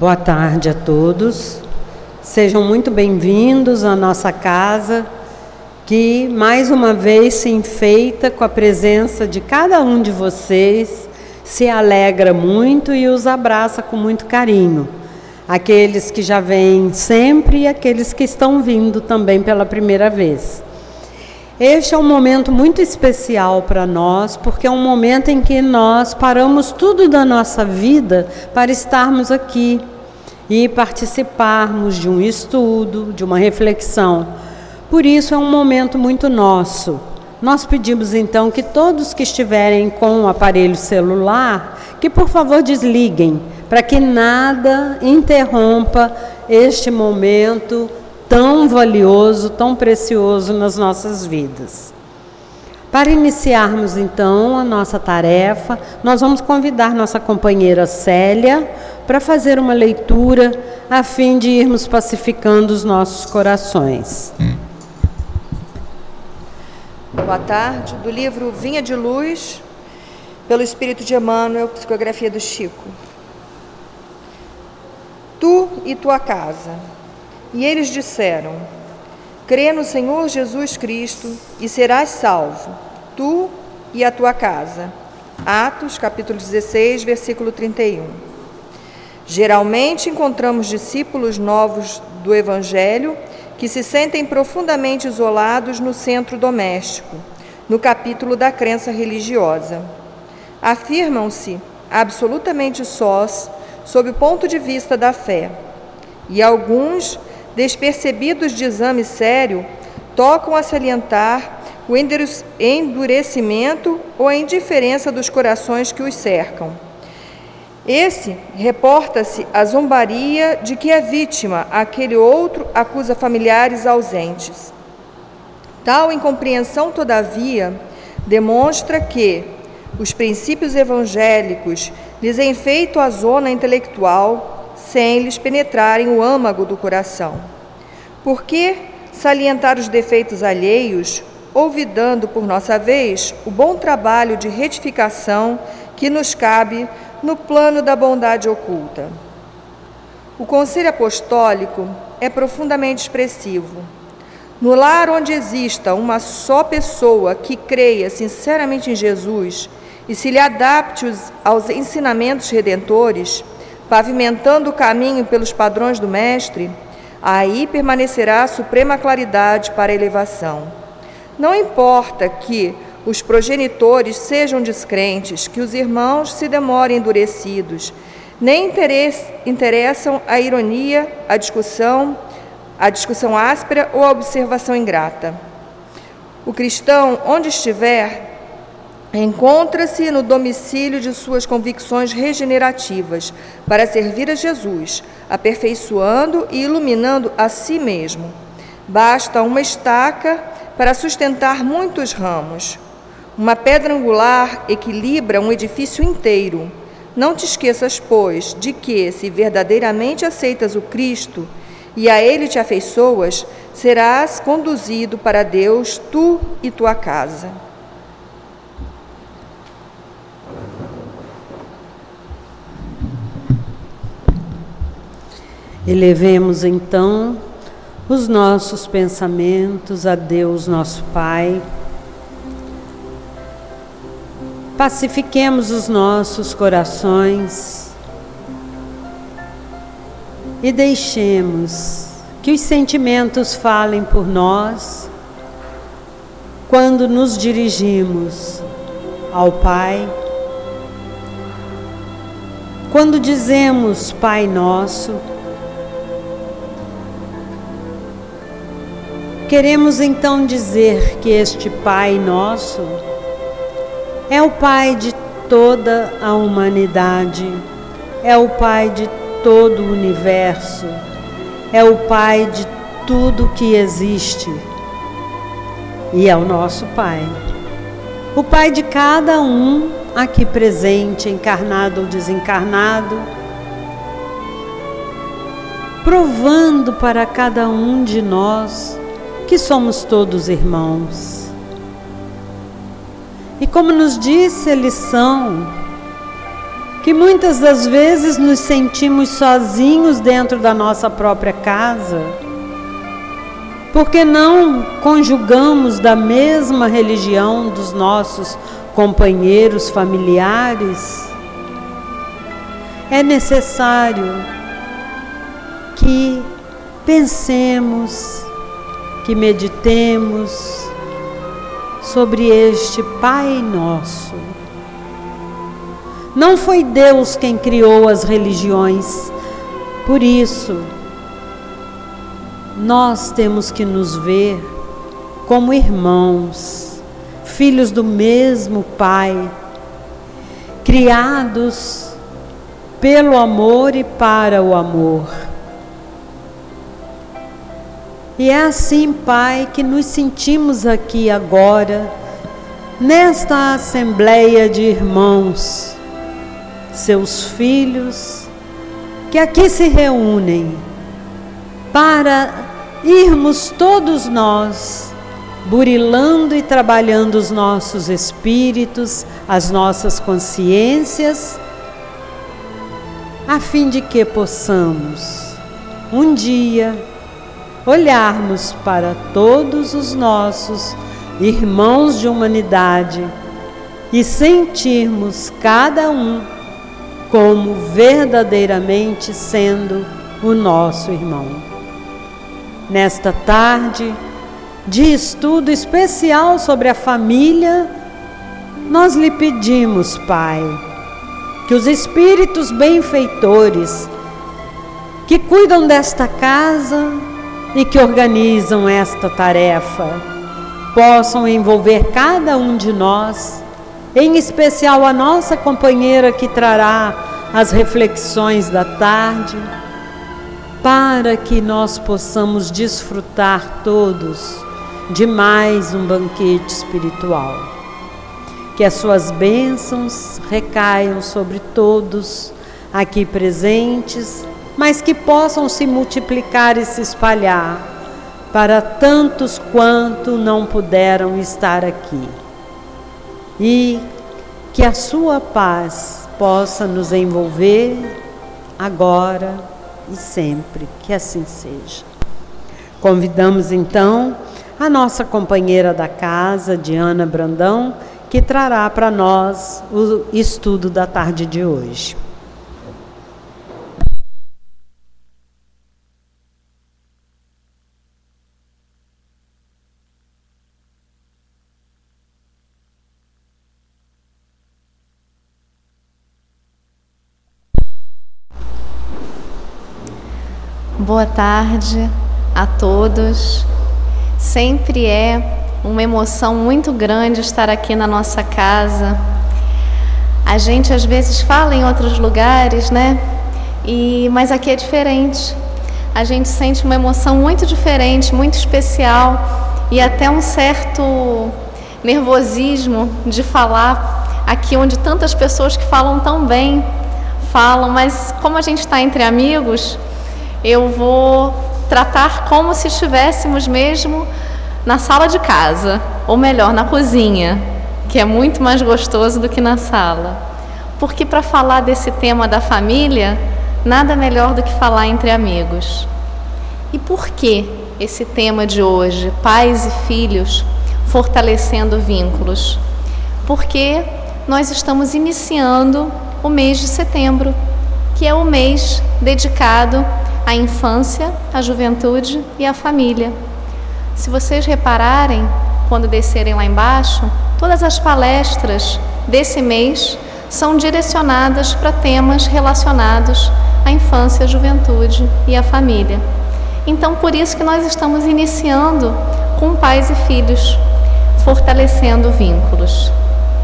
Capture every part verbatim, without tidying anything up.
Boa tarde a todos. Sejam muito bem-vindos à nossa casa, que mais uma vez se enfeita com a presença de cada um de vocês, se alegra muito e os abraça com muito carinho. Aqueles que já vêm sempre e aqueles que estão vindo também pela primeira vez. Este é um momento muito especial para nós, porque é um momento em que nós paramos tudo da nossa vida para estarmos aqui e participarmos de um estudo, de uma reflexão. Por isso é um momento muito nosso. Nós pedimos então que todos que estiverem com o aparelho celular, que por favor desliguem, para que nada interrompa este momento tão valioso, tão precioso nas nossas vidas. Para iniciarmos então a nossa tarefa, nós vamos convidar nossa companheira Célia para fazer uma leitura a fim de irmos pacificando os nossos corações. Boa tarde, do livro Vinha de Luz, pelo Espírito de Emmanuel, psicografia do Chico. Tu e tua casa. E eles disseram: crê no Senhor Jesus Cristo e serás salvo, tu e a tua casa. Atos, capítulo dezesseis, versículo trinta e um. Geralmente encontramos discípulos novos do Evangelho que se sentem profundamente isolados no centro doméstico, no capítulo da crença religiosa. Afirmam-se absolutamente sós sob o ponto de vista da fé, e alguns, despercebidos de exame sério, tocam a salientar o endurecimento ou a indiferença dos corações que os cercam. Esse reporta-se a zombaria de que é vítima, aquele outro acusa familiares ausentes. Tal incompreensão, todavia, demonstra que os princípios evangélicos lhes enfeitam a zona intelectual sem lhes penetrarem o âmago do coração. Por que salientar os defeitos alheios, olvidando por nossa vez o bom trabalho de retificação que nos cabe no plano da bondade oculta? O conselho apostólico é profundamente expressivo. No lar onde exista uma só pessoa que creia sinceramente em Jesus e se lhe adapte aos ensinamentos redentores, pavimentando o caminho pelos padrões do Mestre, aí permanecerá a suprema claridade para a elevação. Não importa que os progenitores sejam descrentes, que os irmãos se demorem endurecidos, nem interessam a ironia, a discussão, a discussão áspera ou a observação ingrata. O cristão, onde estiver, encontra-se no domicílio de suas convicções regenerativas para servir a Jesus, aperfeiçoando e iluminando a si mesmo. Basta uma estaca para sustentar muitos ramos. Uma pedra angular equilibra um edifício inteiro. Não te esqueças, pois, de que, se verdadeiramente aceitas o Cristo e a Ele te afeiçoas, serás conduzido para Deus, tu e tua casa. Elevemos então os nossos pensamentos a Deus, nosso Pai. Pacifiquemos os nossos corações e deixemos que os sentimentos falem por nós quando nos dirigimos ao Pai. Quando dizemos Pai Nosso, queremos então dizer que este Pai Nosso é o Pai de toda a humanidade, é o Pai de todo o universo, é o Pai de tudo que existe e é o nosso Pai. O Pai de cada um aqui presente, encarnado ou desencarnado, provando para cada um de nós que somos todos irmãos. E como nos disse a lição que muitas das vezes nos sentimos sozinhos dentro da nossa própria casa, porque não conjugamos da mesma religião dos nossos companheiros familiares. É necessário que pensemos, que meditemos sobre este Pai Nosso. Não foi Deus quem criou as religiões, por isso nós temos que nos ver como irmãos, filhos do mesmo Pai, criados pelo amor e para o amor. E é assim, Pai, que nos sentimos aqui agora, nesta assembleia de irmãos, seus filhos, que aqui se reúnem para irmos todos nós burilando e trabalhando os nossos espíritos, as nossas consciências, a fim de que possamos um dia olharmos para todos os nossos irmãos de humanidade e sentirmos cada um como verdadeiramente sendo o nosso irmão. Nesta tarde de estudo especial sobre a família, nós lhe pedimos, Pai, que os espíritos benfeitores que cuidam desta casa e que organizam esta tarefa possam envolver cada um de nós, em especial a nossa companheira que trará as reflexões da tarde, para que nós possamos desfrutar todos de mais um banquete espiritual. Que as suas bênçãos recaiam sobre todos aqui presentes, mas que possam se multiplicar e se espalhar para tantos quanto não puderam estar aqui. E que a sua paz possa nos envolver agora e sempre, que assim seja. Convidamos então a nossa companheira da casa, Diana Brandão, que trará para nós o estudo da tarde de hoje. Boa tarde a todos. Sempre é uma emoção muito grande estar aqui na nossa casa. A gente às vezes fala em outros lugares, né? E, mas aqui é diferente. A gente sente uma emoção muito diferente, muito especial e até um certo nervosismo de falar aqui onde tantas pessoas que falam tão bem falam, mas como a gente está entre amigos, eu vou tratar como se estivéssemos mesmo na sala de casa, ou melhor, na cozinha, que é muito mais gostoso do que na sala. Porque para falar desse tema da família, nada melhor do que falar entre amigos. E por que esse tema de hoje, pais e filhos, fortalecendo vínculos? Porque nós estamos iniciando o mês de setembro, que é o mês dedicado à infância, à juventude e à família. Se vocês repararem, quando descerem lá embaixo, todas as palestras desse mês são direcionadas para temas relacionados à infância, à juventude e à família. Então, por isso que nós estamos iniciando com pais e filhos, fortalecendo vínculos.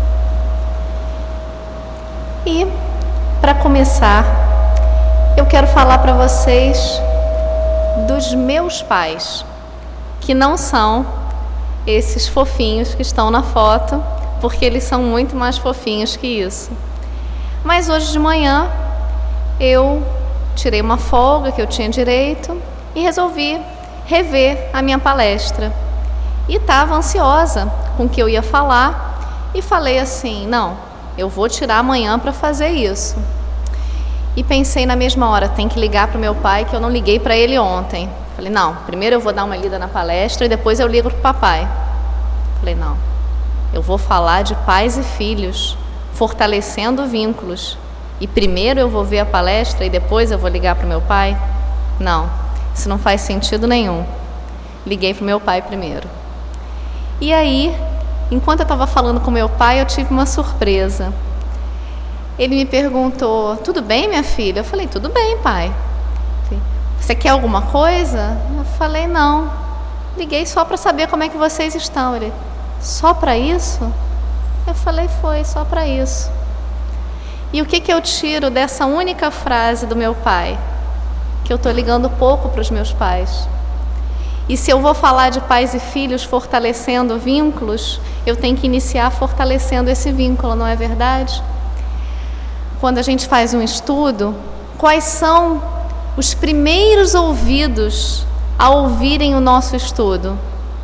E, para começar, eu quero falar para vocês dos meus pais, que não são esses fofinhos que estão na foto, porque eles são muito mais fofinhos que isso. Mas hoje de manhã eu tirei uma folga que eu tinha direito e resolvi rever a minha palestra. E estava ansiosa com o que eu ia falar e falei assim, não, eu vou tirar amanhã para fazer isso. E pensei na mesma hora, tem que ligar para o meu pai, que eu não liguei para ele ontem. Falei, não, primeiro eu vou dar uma lida na palestra e depois eu ligo para o papai. Falei, não, eu vou falar de pais e filhos, fortalecendo vínculos. E primeiro eu vou ver a palestra e depois eu vou ligar para o meu pai? Não, isso não faz sentido nenhum. Liguei para o meu pai primeiro. E aí, enquanto eu estava falando com meu pai, eu tive uma surpresa. Ele me perguntou, tudo bem, minha filha? Eu falei, tudo bem, pai. Você quer alguma coisa? Eu falei, não. Liguei só para saber como é que vocês estão. Ele, só para isso? Eu falei, foi, só para isso. E o que, que eu tiro dessa única frase do meu pai? Que eu estou ligando pouco para os meus pais. E se eu vou falar de pais e filhos fortalecendo vínculos, eu tenho que iniciar fortalecendo esse vínculo, não é verdade? Quando a gente faz um estudo, quais são os primeiros ouvidos a ouvirem o nosso estudo?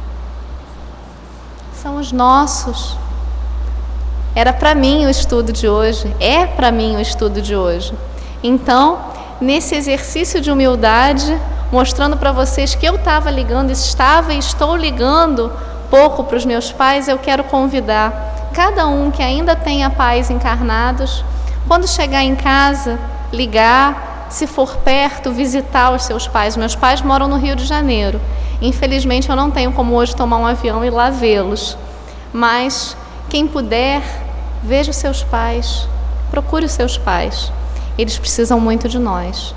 São os nossos. Era para mim o estudo de hoje, é para mim o estudo de hoje. Então, nesse exercício de humildade, mostrando para vocês que eu estava ligando, estava e estou ligando pouco para os meus pais, eu quero convidar cada um que ainda tenha pais encarnados, quando chegar em casa, ligar, se for perto, visitar os seus pais. Meus pais moram no Rio de Janeiro. Infelizmente, eu não tenho como hoje tomar um avião e ir lá vê-los. Mas, quem puder, veja os seus pais, procure os seus pais. Eles precisam muito de nós.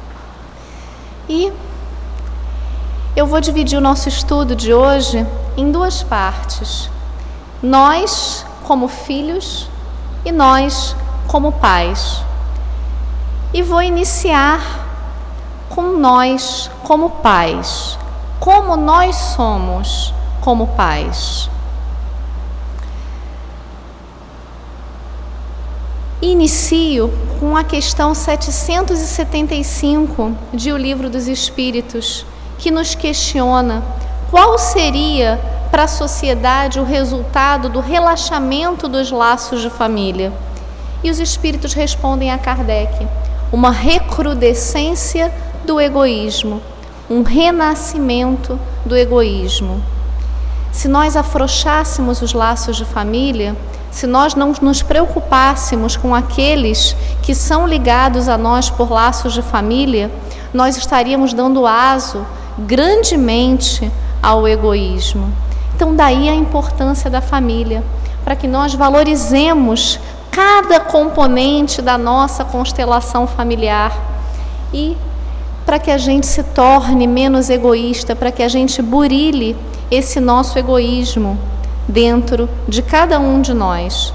E eu vou dividir o nosso estudo de hoje em duas partes. Nós, como filhos, e nós, como pais. E vou iniciar com nós como pais. Como nós somos como pais. Inicio com a questão setecentos e setenta e cinco de O Livro dos Espíritos, que nos questiona qual seria para a sociedade o resultado do relaxamento dos laços de família. E os espíritos respondem a Kardec: uma recrudescência do egoísmo, um renascimento do egoísmo. Se nós afrouxássemos os laços de família, se nós não nos preocupássemos com aqueles que são ligados a nós por laços de família, nós estaríamos dando aso grandemente ao egoísmo. Então, daí a importância da família, para que nós valorizemos cada componente da nossa constelação familiar e para que a gente se torne menos egoísta, para que a gente burile esse nosso egoísmo dentro de cada um de nós.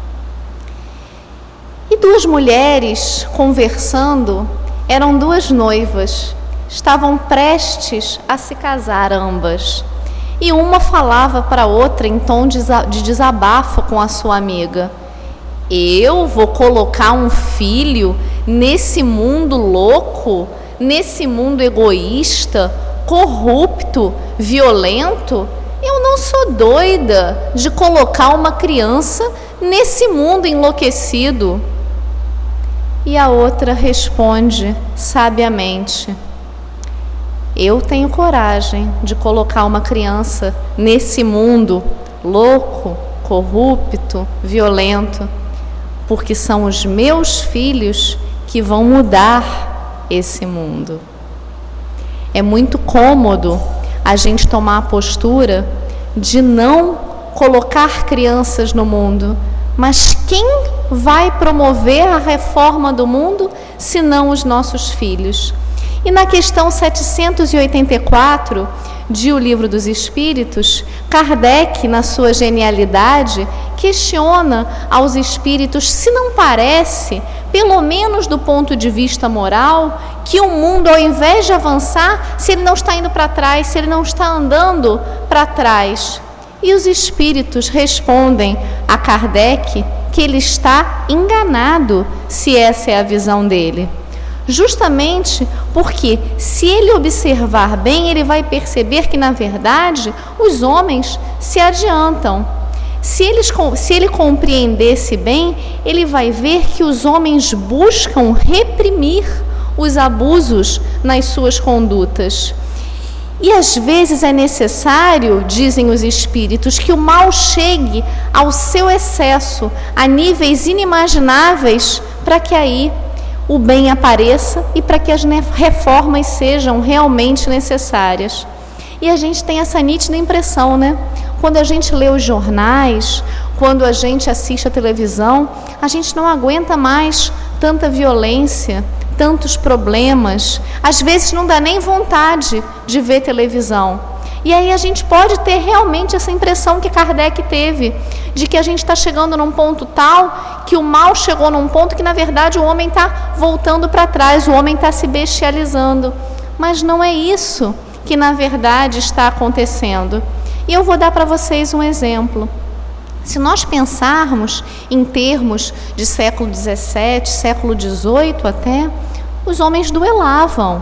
E duas mulheres conversando, eram duas noivas, estavam prestes a se casar ambas. E uma falava para a outra em tom de desabafo com a sua amiga: eu vou colocar um filho nesse mundo louco, nesse mundo egoísta, corrupto, violento? Eu não sou doida de colocar uma criança nesse mundo enlouquecido. E a outra responde sabiamente: eu tenho coragem de colocar uma criança nesse mundo louco, corrupto, violento, porque são os meus filhos que vão mudar esse mundo. É muito cômodo a gente tomar a postura de não colocar crianças no mundo, mas quem vai promover a reforma do mundo se não os nossos filhos? E na questão setecentos e oitenta e quatro de O Livro dos Espíritos, Kardec, na sua genialidade, questiona aos espíritos se não parece, pelo menos do ponto de vista moral, que o mundo, ao invés de avançar, se ele não está indo para trás, se ele não está andando para trás. E os espíritos respondem a Kardec que ele está enganado, se essa é a visão dele. Justamente porque, se ele observar bem, ele vai perceber que, na verdade, os homens se adiantam. Se, eles, se ele compreendesse bem, ele vai ver que os homens buscam reprimir os abusos nas suas condutas. E às vezes é necessário, dizem os espíritos, que o mal chegue ao seu excesso, a níveis inimagináveis, para que aí o bem apareça e para que as reformas sejam realmente necessárias. E a gente tem essa nítida impressão, né? Quando a gente lê os jornais, quando a gente assiste a televisão, a gente não aguenta mais tanta violência, tantos problemas. Às vezes não dá nem vontade de ver televisão. E aí a gente pode ter realmente essa impressão que Kardec teve, de que a gente está chegando num ponto tal, que o mal chegou num ponto que na verdade o homem está voltando para trás, o homem está se bestializando. Mas não é isso que na verdade está acontecendo. E eu vou dar para vocês um exemplo. Se nós pensarmos em termos de século dezessete, século dezoito até, os homens duelavam.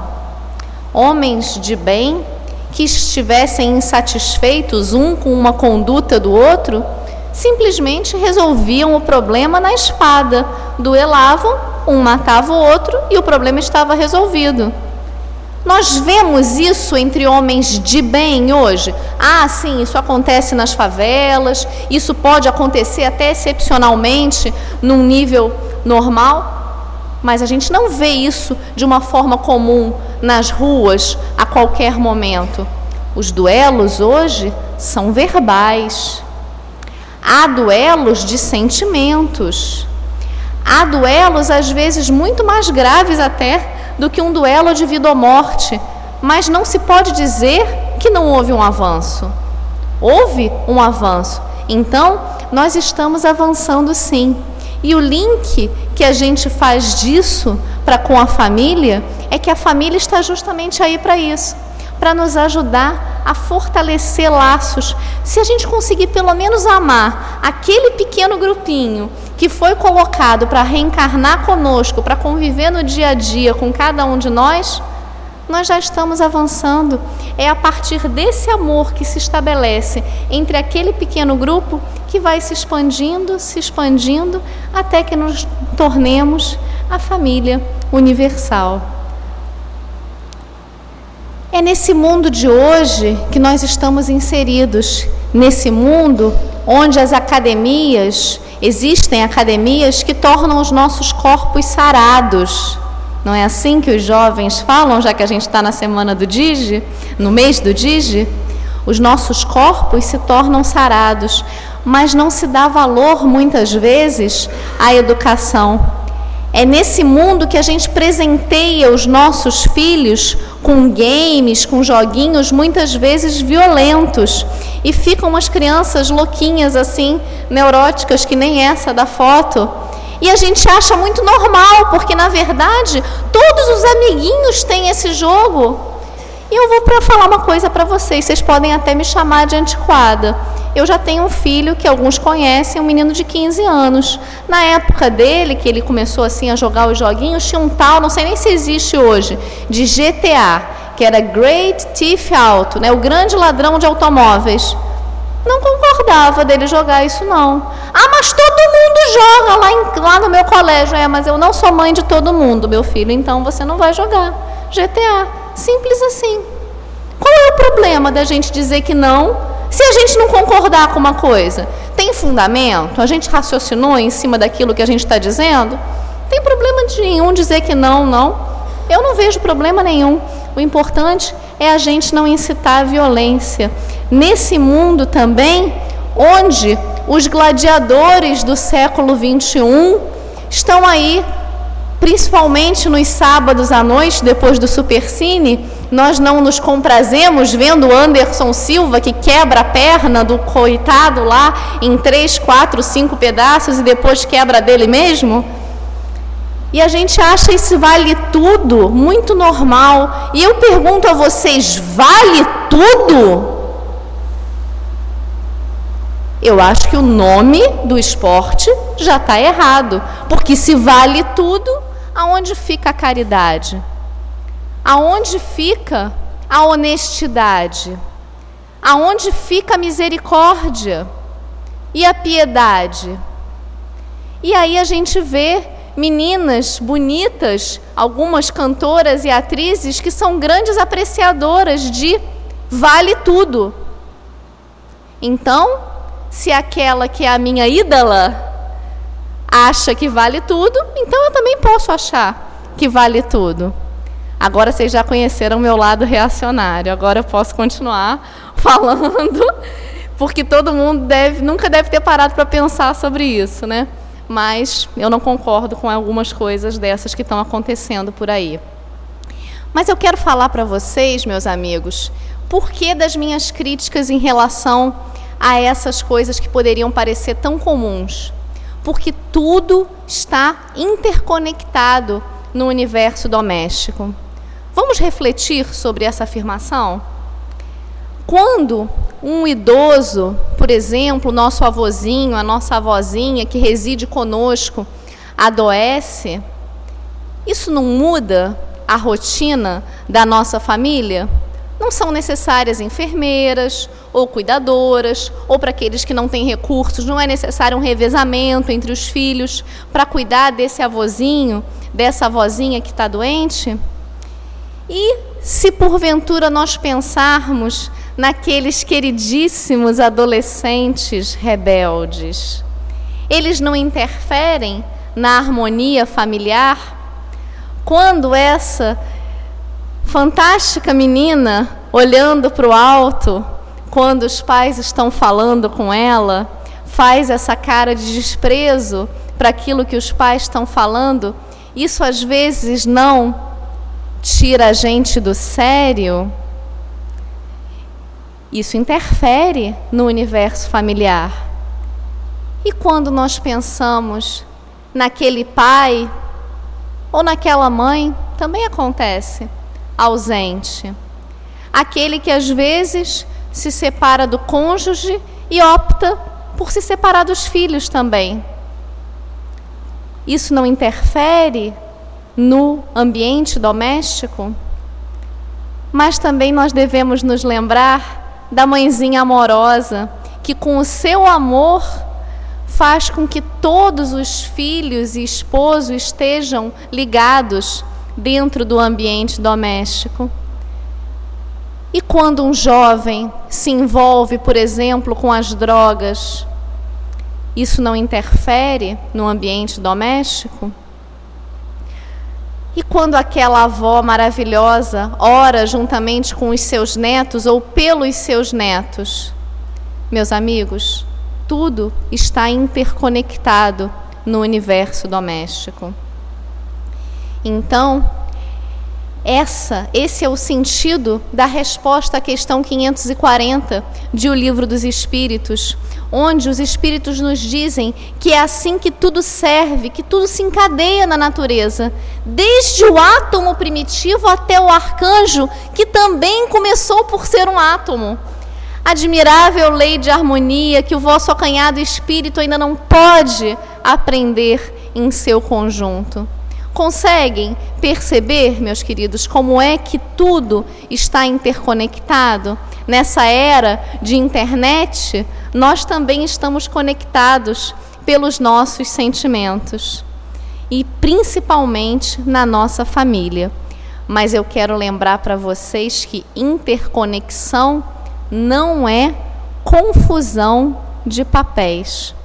Homens de bem que estivessem insatisfeitos um com uma conduta do outro, simplesmente resolviam o problema na espada. Duelavam, um matava o outro e o problema estava resolvido. Nós vemos isso entre homens de bem hoje? Ah, sim, isso acontece nas favelas, isso pode acontecer até excepcionalmente num nível normal, mas a gente não vê isso de uma forma comum nas ruas a qualquer momento. Os duelos hoje são verbais. Há duelos de sentimentos. Há duelos, às vezes, muito mais graves até do que um duelo de vida ou morte, mas não se pode dizer que não houve um avanço. Houve um avanço. Então, nós estamos avançando sim. E o link que a gente faz disso para com a família é que a família está justamente aí para isso, para nos ajudar a fortalecer laços. Se a gente conseguir pelo menos amar aquele pequeno grupinho que foi colocado para reencarnar conosco, para conviver no dia a dia com cada um de nós, nós já estamos avançando. É a partir desse amor que se estabelece entre aquele pequeno grupo que vai se expandindo, se expandindo, até que nos tornemos a família universal. É nesse mundo de hoje que nós estamos inseridos, nesse mundo onde as academias, existem academias que tornam os nossos corpos sarados. Não é assim que os jovens falam, já que a gente está na semana do Digi, no mês do Digi? Os nossos corpos se tornam sarados, mas não se dá valor, muitas vezes, à educação. É nesse mundo que a gente presenteia os nossos filhos com games, com joguinhos, muitas vezes violentos. E ficam as crianças louquinhas assim, neuróticas, que nem essa da foto. E a gente acha muito normal, porque na verdade todos os amiguinhos têm esse jogo. E eu vou para falar uma coisa para vocês, vocês podem até me chamar de antiquada. Eu já tenho um filho que alguns conhecem, um menino de quinze anos. Na época dele, que ele começou assim a jogar os joguinhos, tinha um tal, não sei nem se existe hoje, de G T A, que era Great Thief Auto, né? O grande ladrão de automóveis. Não concordava dele jogar isso, não. Ah, mas todo mundo joga lá, em, lá no meu colégio. É, mas eu não sou mãe de todo mundo, meu filho, então você não vai jogar G T A. Simples assim. Qual é o problema da gente dizer que não, se a gente não concordar com uma coisa? Tem fundamento? A gente raciocinou em cima daquilo que a gente está dizendo? Tem problema nenhum dizer que não, não. Eu não vejo problema nenhum. O importante é a gente não incitar a violência. Nesse mundo também, onde os gladiadores do século vinte e um estão aí, principalmente nos sábados à noite, depois do Supercine, nós não nos comprazemos vendo o Anderson Silva, que quebra a perna do coitado lá em três, quatro, cinco pedaços e depois quebra dele mesmo? E a gente acha esse vale tudo muito normal. E eu pergunto a vocês, vale tudo? Eu acho que o nome do esporte já está errado. Porque se vale tudo, aonde fica a caridade? Aonde fica a honestidade? Aonde fica a misericórdia? E a piedade? E aí a gente vê meninas bonitas, algumas cantoras e atrizes que são grandes apreciadoras de vale tudo. Então, se aquela que é a minha ídola acha que vale tudo, então eu também posso achar que vale tudo. Agora vocês já conheceram o meu lado reacionário, agora eu posso continuar falando, porque todo mundo deve, nunca deve ter parado para pensar sobre isso, né? Mas eu não concordo com algumas coisas dessas que estão acontecendo por aí. Mas eu quero falar para vocês, meus amigos, por que das minhas críticas em relação a essas coisas que poderiam parecer tão comuns. Porque tudo está interconectado no universo doméstico. Vamos refletir sobre essa afirmação? Quando um idoso, por exemplo, nosso avôzinho, a nossa avózinha que reside conosco, adoece, isso não muda a rotina da nossa família? Não são necessárias enfermeiras ou cuidadoras, ou para aqueles que não têm recursos, não é necessário um revezamento entre os filhos para cuidar desse avôzinho, dessa avózinha que está doente? E se porventura nós pensarmos naqueles queridíssimos adolescentes rebeldes, eles não interferem na harmonia familiar? Quando essa fantástica menina, olhando para o alto, quando os pais estão falando com ela, faz essa cara de desprezo para aquilo que os pais estão falando, isso às vezes não tira a gente do sério? Isso interfere no universo familiar. E quando nós pensamos naquele pai ou naquela mãe, também acontece, ausente. Aquele que às vezes se separa do cônjuge e opta por se separar dos filhos também. Isso não interfere no ambiente doméstico? Mas também nós devemos nos lembrar da mãezinha amorosa, que com o seu amor faz com que todos os filhos e esposo estejam ligados dentro do ambiente doméstico. E quando um jovem se envolve, por exemplo, com as drogas, isso não interfere no ambiente doméstico? E quando aquela avó maravilhosa ora juntamente com os seus netos ou pelos seus netos? Meus amigos, tudo está interconectado no universo doméstico. Então, essa, esse é o sentido da resposta à questão quinhentos e quarenta de O Livro dos Espíritos, onde os Espíritos nos dizem que é assim que tudo serve, que tudo se encadeia na natureza, desde o átomo primitivo até o arcanjo, que também começou por ser um átomo. Admirável lei de harmonia que o vosso acanhado espírito ainda não pode aprender em seu conjunto. Conseguem perceber, meus queridos, como é que tudo está interconectado? Nessa era de internet, nós também estamos conectados pelos nossos sentimentos e principalmente na nossa família. Mas eu quero lembrar para vocês que interconexão não é confusão de papéis.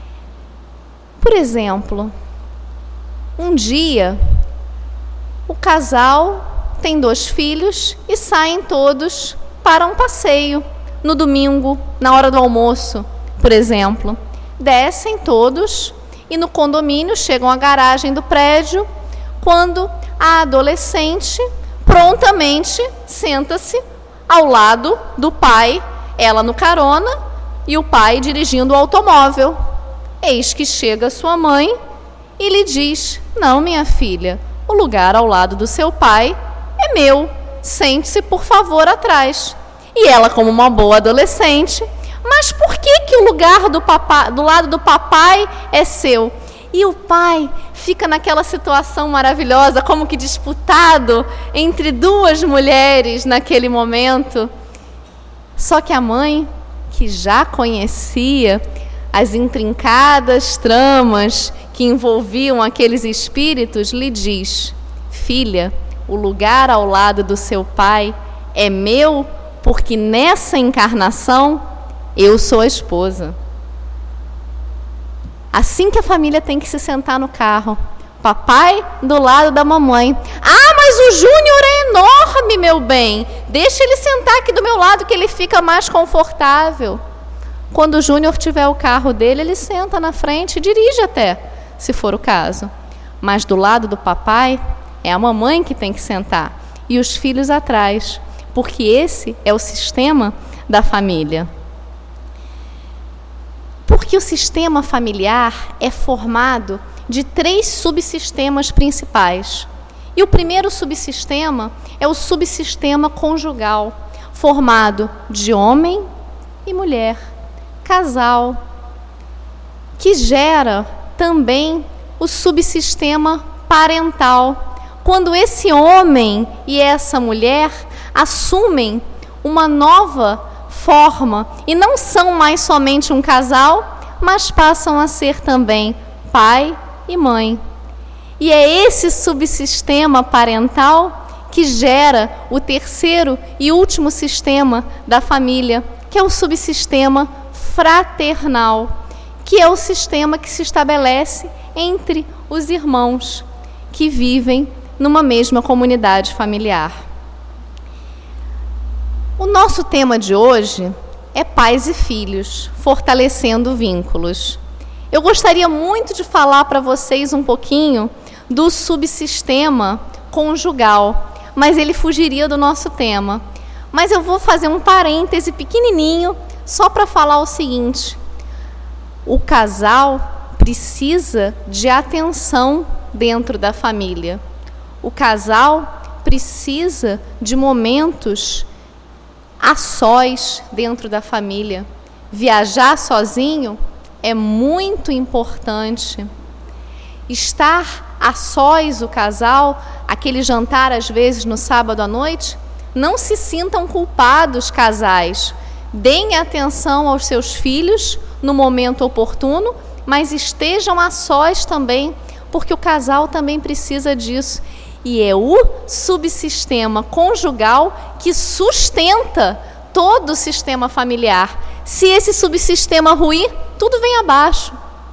Por exemplo, um dia, o casal tem dois filhos e saem todos para um passeio no domingo, na hora do almoço, por exemplo. Descem todos e no condomínio chegam à garagem do prédio, quando a adolescente prontamente senta-se ao lado do pai, ela no carona e o pai dirigindo o automóvel. Eis que chega sua mãe e lhe diz: não, minha filha, o lugar ao lado do seu pai é meu, sente-se por favor atrás. E ela, como uma boa adolescente: mas por que que o lugar do, papai, do lado do papai é seu? E o pai fica naquela situação maravilhosa, como que disputado entre duas mulheres naquele momento. Só que a mãe, que já conhecia as intrincadas tramas que envolviam aqueles espíritos, lhe diz: filha, o lugar ao lado do seu pai é meu, porque nessa encarnação eu sou a esposa. Assim que a família tem que se sentar no carro, papai do lado da mamãe. Ah, mas o Júnior é enorme, meu bem. Deixa ele sentar aqui do meu lado que ele fica mais confortável. Quando o Júnior tiver o carro dele, ele senta na frente e dirige até, se for o caso. Mas do lado do papai, é a mamãe que tem que sentar e os filhos atrás, porque esse é o sistema da família. Porque o sistema familiar é formado de três subsistemas principais. E o primeiro subsistema é o subsistema conjugal, formado de homem e mulher, casal, que gera também o subsistema parental, quando esse homem e essa mulher assumem uma nova forma e não são mais somente um casal, mas passam a ser também pai e mãe. E é esse subsistema parental que gera o terceiro e último sistema da família, que é o subsistema fraternal, que é o sistema que se estabelece entre os irmãos que vivem numa mesma comunidade familiar. O nosso tema de hoje é pais e filhos, fortalecendo vínculos. Eu gostaria muito de falar para vocês um pouquinho do subsistema conjugal, mas ele fugiria do nosso tema. Mas eu vou fazer um parêntese pequenininho só para falar o seguinte: o casal precisa de atenção dentro da família. O casal precisa de momentos a sós dentro da família. Viajar sozinho é muito importante. Estar a sós o casal, aquele jantar às vezes no sábado à noite, não se sintam culpados, casais. Deem atenção aos seus filhos no momento oportuno, mas estejam a sós também, porque o casal também precisa disso. E é o subsistema conjugal que sustenta todo o sistema familiar. Se esse subsistema ruir, tudo vem abaixo.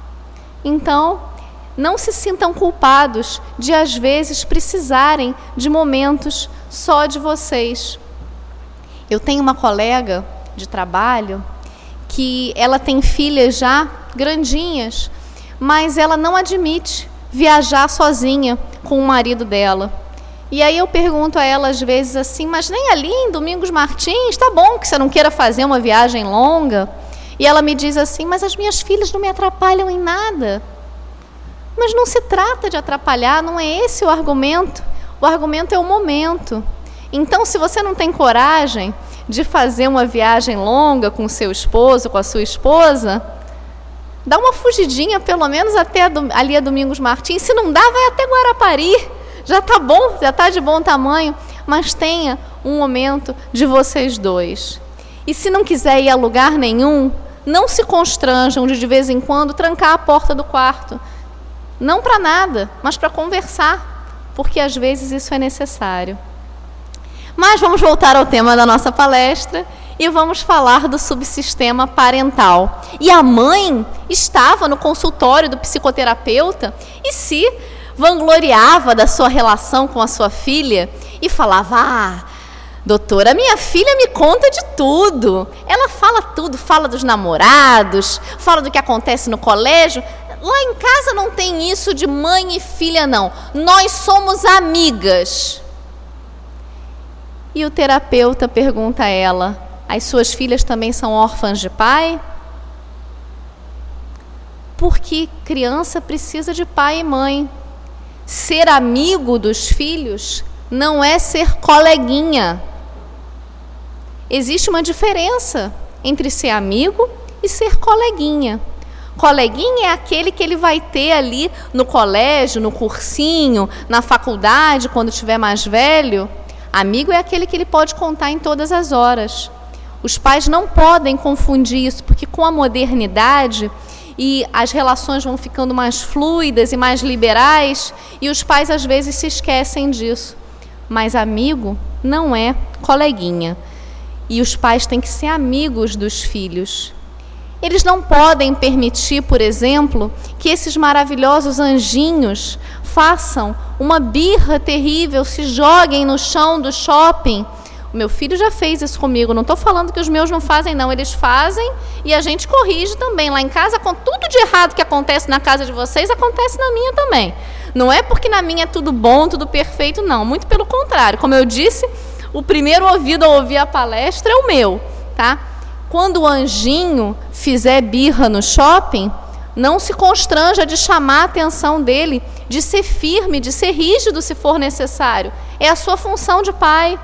Então, não se sintam culpados de, às vezes, precisarem de momentos só de vocês. Eu tenho uma colega de trabalho que ela tem filhas já grandinhas, mas ela não admite viajar sozinha com o marido dela. E aí eu pergunto a ela às vezes assim: mas nem ali em Domingos Martins, tá bom que você não queira fazer uma viagem longa? E ela me diz assim: mas as minhas filhas não me atrapalham em nada. Mas não se trata de atrapalhar, não é esse o argumento. O argumento é o momento. Então, se você não tem coragem de fazer uma viagem longa com o seu esposo, com a sua esposa, dá uma fugidinha, pelo menos até a, ali a Domingos Martins. Se não dá, vai até Guarapari. Já está bom, já está de bom tamanho. Mas tenha um momento de vocês dois. E se não quiser ir a lugar nenhum, não se constranjam de, de vez em quando, trancar a porta do quarto. Não para nada, mas para conversar, porque às vezes isso é necessário. Mas vamos voltar ao tema da nossa palestra e vamos falar do subsistema parental. E a mãe estava no consultório do psicoterapeuta e se vangloriava da sua relação com a sua filha e falava: ah, doutora, minha filha me conta de tudo. Ela fala tudo, fala dos namorados, fala do que acontece no colégio. Lá em casa não tem isso de mãe e filha, não. Nós somos amigas. E o terapeuta pergunta a ela: as suas filhas também são órfãs de pai? Porque criança precisa de pai e mãe. Ser amigo dos filhos não é ser coleguinha. Existe uma diferença entre ser amigo e ser coleguinha. Coleguinha é aquele que ele vai ter ali no colégio, no cursinho, na faculdade, quando estiver mais velho. Amigo é aquele que ele pode contar em todas as horas. Os pais não podem confundir isso, porque com a modernidade e as relações vão ficando mais fluidas e mais liberais, e os pais às vezes se esquecem disso. Mas amigo não é coleguinha. E os pais têm que ser amigos dos filhos. Eles não podem permitir, por exemplo, que esses maravilhosos anjinhos façam uma birra terrível, se joguem no chão do shopping. O meu filho já fez isso comigo, não estou falando que os meus não fazem, não. Eles fazem e a gente corrige também. Lá em casa, com tudo de errado que acontece na casa de vocês, acontece na minha também. Não é porque na minha é tudo bom, tudo perfeito, não. Muito pelo contrário. Como eu disse, o primeiro ouvido a ouvir a palestra é o meu, tá? Quando o anjinho fizer birra no shopping, não se constranja de chamar a atenção dele, de ser firme, de ser rígido se for necessário. É a sua função de pai.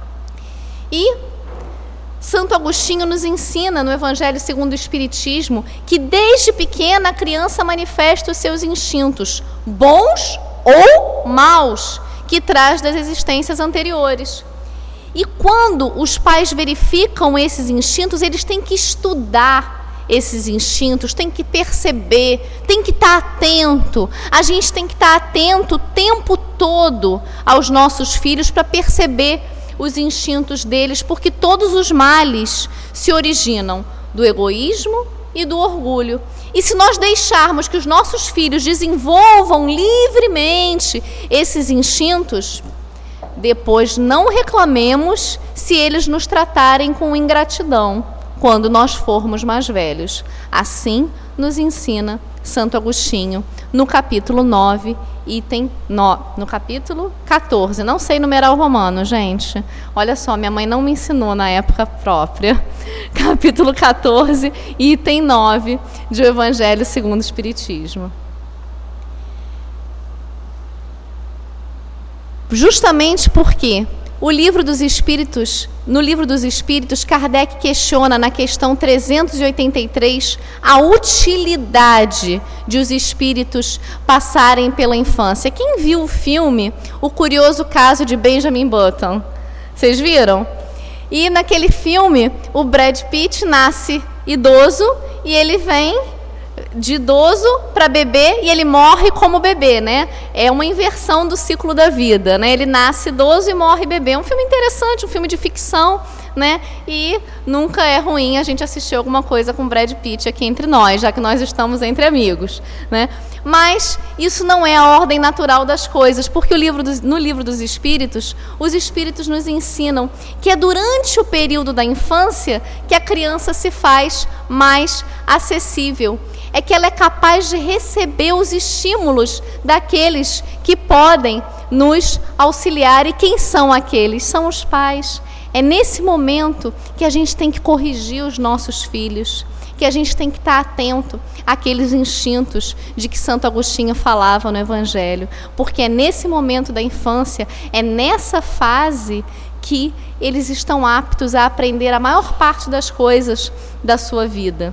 E Santo Agostinho nos ensina no Evangelho segundo o Espiritismo que desde pequena a criança manifesta os seus instintos, bons ou maus, que traz das existências anteriores. E quando os pais verificam esses instintos, eles têm que estudar esses instintos, têm que perceber, têm que estar atento. A gente tem que estar atento o tempo todo aos nossos filhos para perceber os instintos deles, porque todos os males se originam do egoísmo e do orgulho. E se nós deixarmos que os nossos filhos desenvolvam livremente esses instintos, depois não reclamemos se eles nos tratarem com ingratidão quando nós formos mais velhos. Assim nos ensina Santo Agostinho no capítulo nove, item no, no capítulo quatorze. Não sei numerar o romano, gente. Olha só, minha mãe não me ensinou na época própria. Capítulo quatorze, item nove de O Evangelho segundo o Espiritismo. Justamente porque o livro dos Espíritos, no livro dos Espíritos, Kardec questiona na questão trezentos e oitenta e três a utilidade de os espíritos passarem pela infância. Quem viu o filme O Curioso Caso de Benjamin Button? Vocês viram? E naquele filme o Brad Pitt nasce idoso e ele vem de idoso para bebê e ele morre como bebê, né? É uma inversão do ciclo da vida, né? Ele nasce idoso e morre bebê. É um filme interessante, um filme de ficção, né? E nunca é ruim a gente assistir alguma coisa com Brad Pitt aqui entre nós, já que nós estamos entre amigos, né? Mas isso não é a ordem natural das coisas, porque o livro dos, no livro dos Espíritos, os Espíritos nos ensinam que é durante o período da infância que a criança se faz mais acessível. É que ela é capaz de receber os estímulos daqueles que podem nos auxiliar. E quem são aqueles? São os pais. É nesse momento que a gente tem que corrigir os nossos filhos, que a gente tem que estar atento àqueles instintos de que Santo Agostinho falava no Evangelho, porque é nesse momento da infância, é nessa fase que eles estão aptos a aprender a maior parte das coisas da sua vida.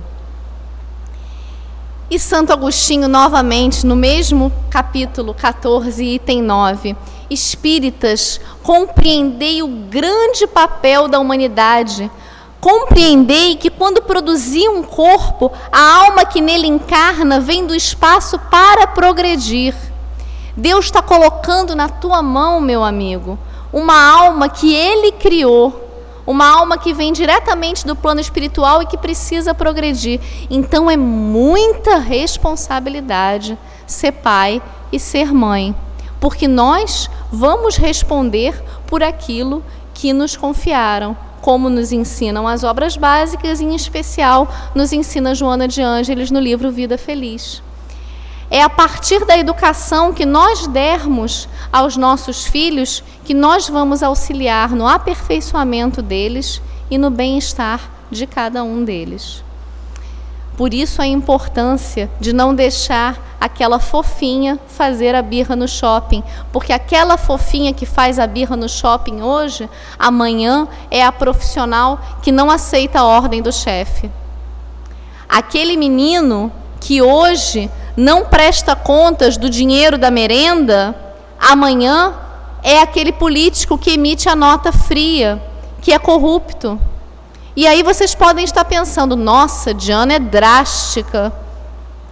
E Santo Agostinho, novamente, no mesmo capítulo quatorze, item nove, espíritas, compreendei o grande papel da humanidade. Compreendei que quando produzir um corpo, a alma que nele encarna vem do espaço para progredir. Deus está colocando na tua mão, meu amigo, uma alma que Ele criou, uma alma que vem diretamente do plano espiritual e que precisa progredir. Então é muita responsabilidade ser pai e ser mãe, porque nós vamos responder por aquilo que nos confiaram, como nos ensinam as obras básicas, e em especial nos ensina Joana de Ângeles no livro Vida Feliz. É a partir da educação que nós dermos aos nossos filhos que nós vamos auxiliar no aperfeiçoamento deles e no bem-estar de cada um deles. Por isso a importância de não deixar aquela fofinha fazer a birra no shopping, porque aquela fofinha que faz a birra no shopping hoje, amanhã é a profissional que não aceita a ordem do chefe. Aquele menino que hoje não presta contas do dinheiro da merenda, amanhã é aquele político que emite a nota fria, que é corrupto. E aí vocês podem estar pensando, nossa, Diana é drástica.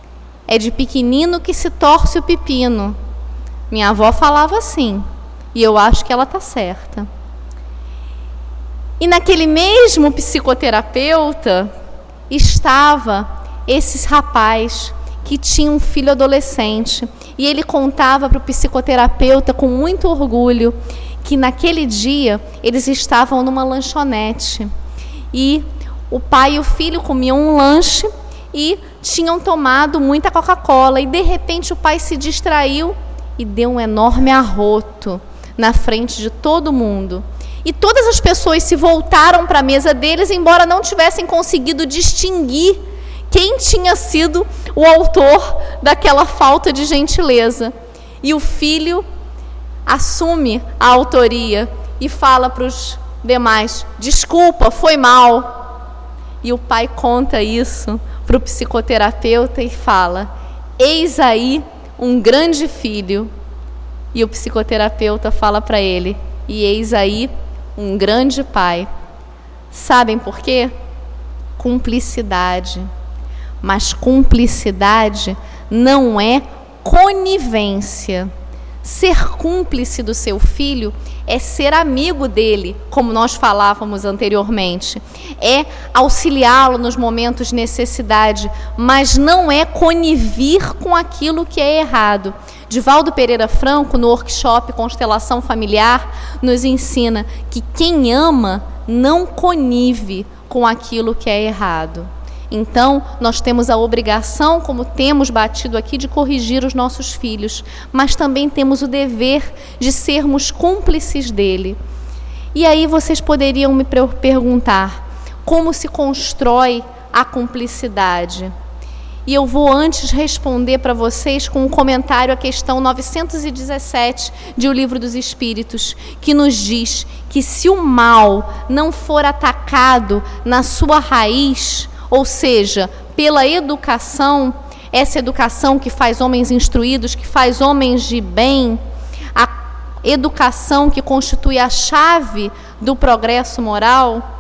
é de pequenino que se torce o pepino. Minha avó falava assim, e eu acho que ela está certa. E naquele mesmo psicoterapeuta estava esse rapaz que tinha um filho adolescente, e ele contava para o psicoterapeuta com muito orgulho que naquele dia eles estavam numa lanchonete e o pai e o filho comiam um lanche e tinham tomado muita Coca-Cola, e de repente o pai se distraiu e deu um enorme arroto na frente de todo mundo. E todas as pessoas se voltaram para a mesa deles, embora não tivessem conseguido distinguir quem tinha sido o autor daquela falta de gentileza. E o filho assume a autoria e fala para os demais: desculpa, foi mal. E o pai conta isso para o psicoterapeuta e fala: eis aí um grande filho. E o psicoterapeuta fala para ele: e eis aí um grande pai. Sabem por quê? Cumplicidade. Mas cumplicidade não é conivência. Ser cúmplice do seu filho é ser amigo dele, como nós falávamos anteriormente. É auxiliá-lo nos momentos de necessidade, mas não é conivir com aquilo que é errado. Divaldo Pereira Franco, no workshop Constelação Familiar, nos ensina que quem ama não conive com aquilo que é errado. Então, nós temos a obrigação, como temos batido aqui, de corrigir os nossos filhos, mas também temos o dever de sermos cúmplices dele. E aí vocês poderiam me perguntar, como se constrói a cumplicidade? E eu vou antes responder para vocês com um comentário à questão novecentos e dezessete de O Livro dos Espíritos, que nos diz que se o mal não for atacado na sua raiz, ou seja, pela educação, essa educação que faz homens instruídos, que faz homens de bem, a educação que constitui a chave do progresso moral,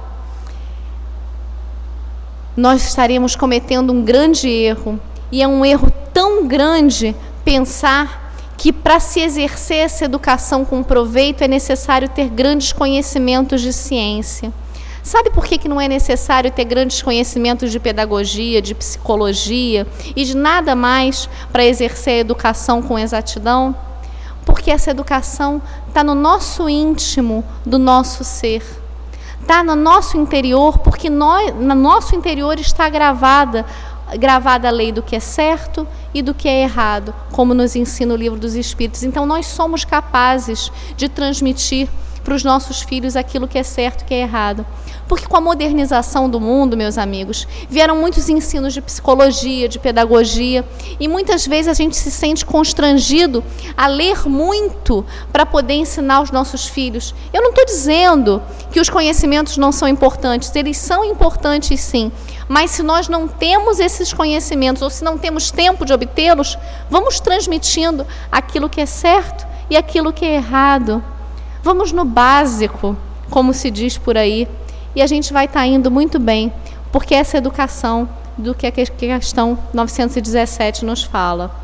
nós estaremos cometendo um grande erro. E é um erro tão grande pensar que para se exercer essa educação com proveito é necessário ter grandes conhecimentos de ciência. Sabe por que que não é necessário ter grandes conhecimentos de pedagogia, de psicologia e de nada mais para exercer a educação com exatidão? Porque essa educação está no nosso íntimo do nosso ser. Está no nosso interior, porque nós, no nosso interior está gravada, gravada a lei do que é certo e do que é errado, como nos ensina o Livro dos Espíritos. Então nós somos capazes de transmitir para os nossos filhos aquilo que é certo e que é errado. Porque com a modernização do mundo, meus amigos, vieram muitos ensinos de psicologia, de pedagogia, e muitas vezes a gente se sente constrangido a ler muito para poder ensinar os nossos filhos. Eu não estou dizendo que os conhecimentos não são importantes, eles são importantes sim, mas se nós não temos esses conhecimentos, ou se não temos tempo de obtê-los, vamos transmitindo aquilo que é certo e aquilo que é errado. Vamos no básico, como se diz por aí, e a gente vai estar indo muito bem, porque essa educação do que a questão novecentos e dezessete nos fala.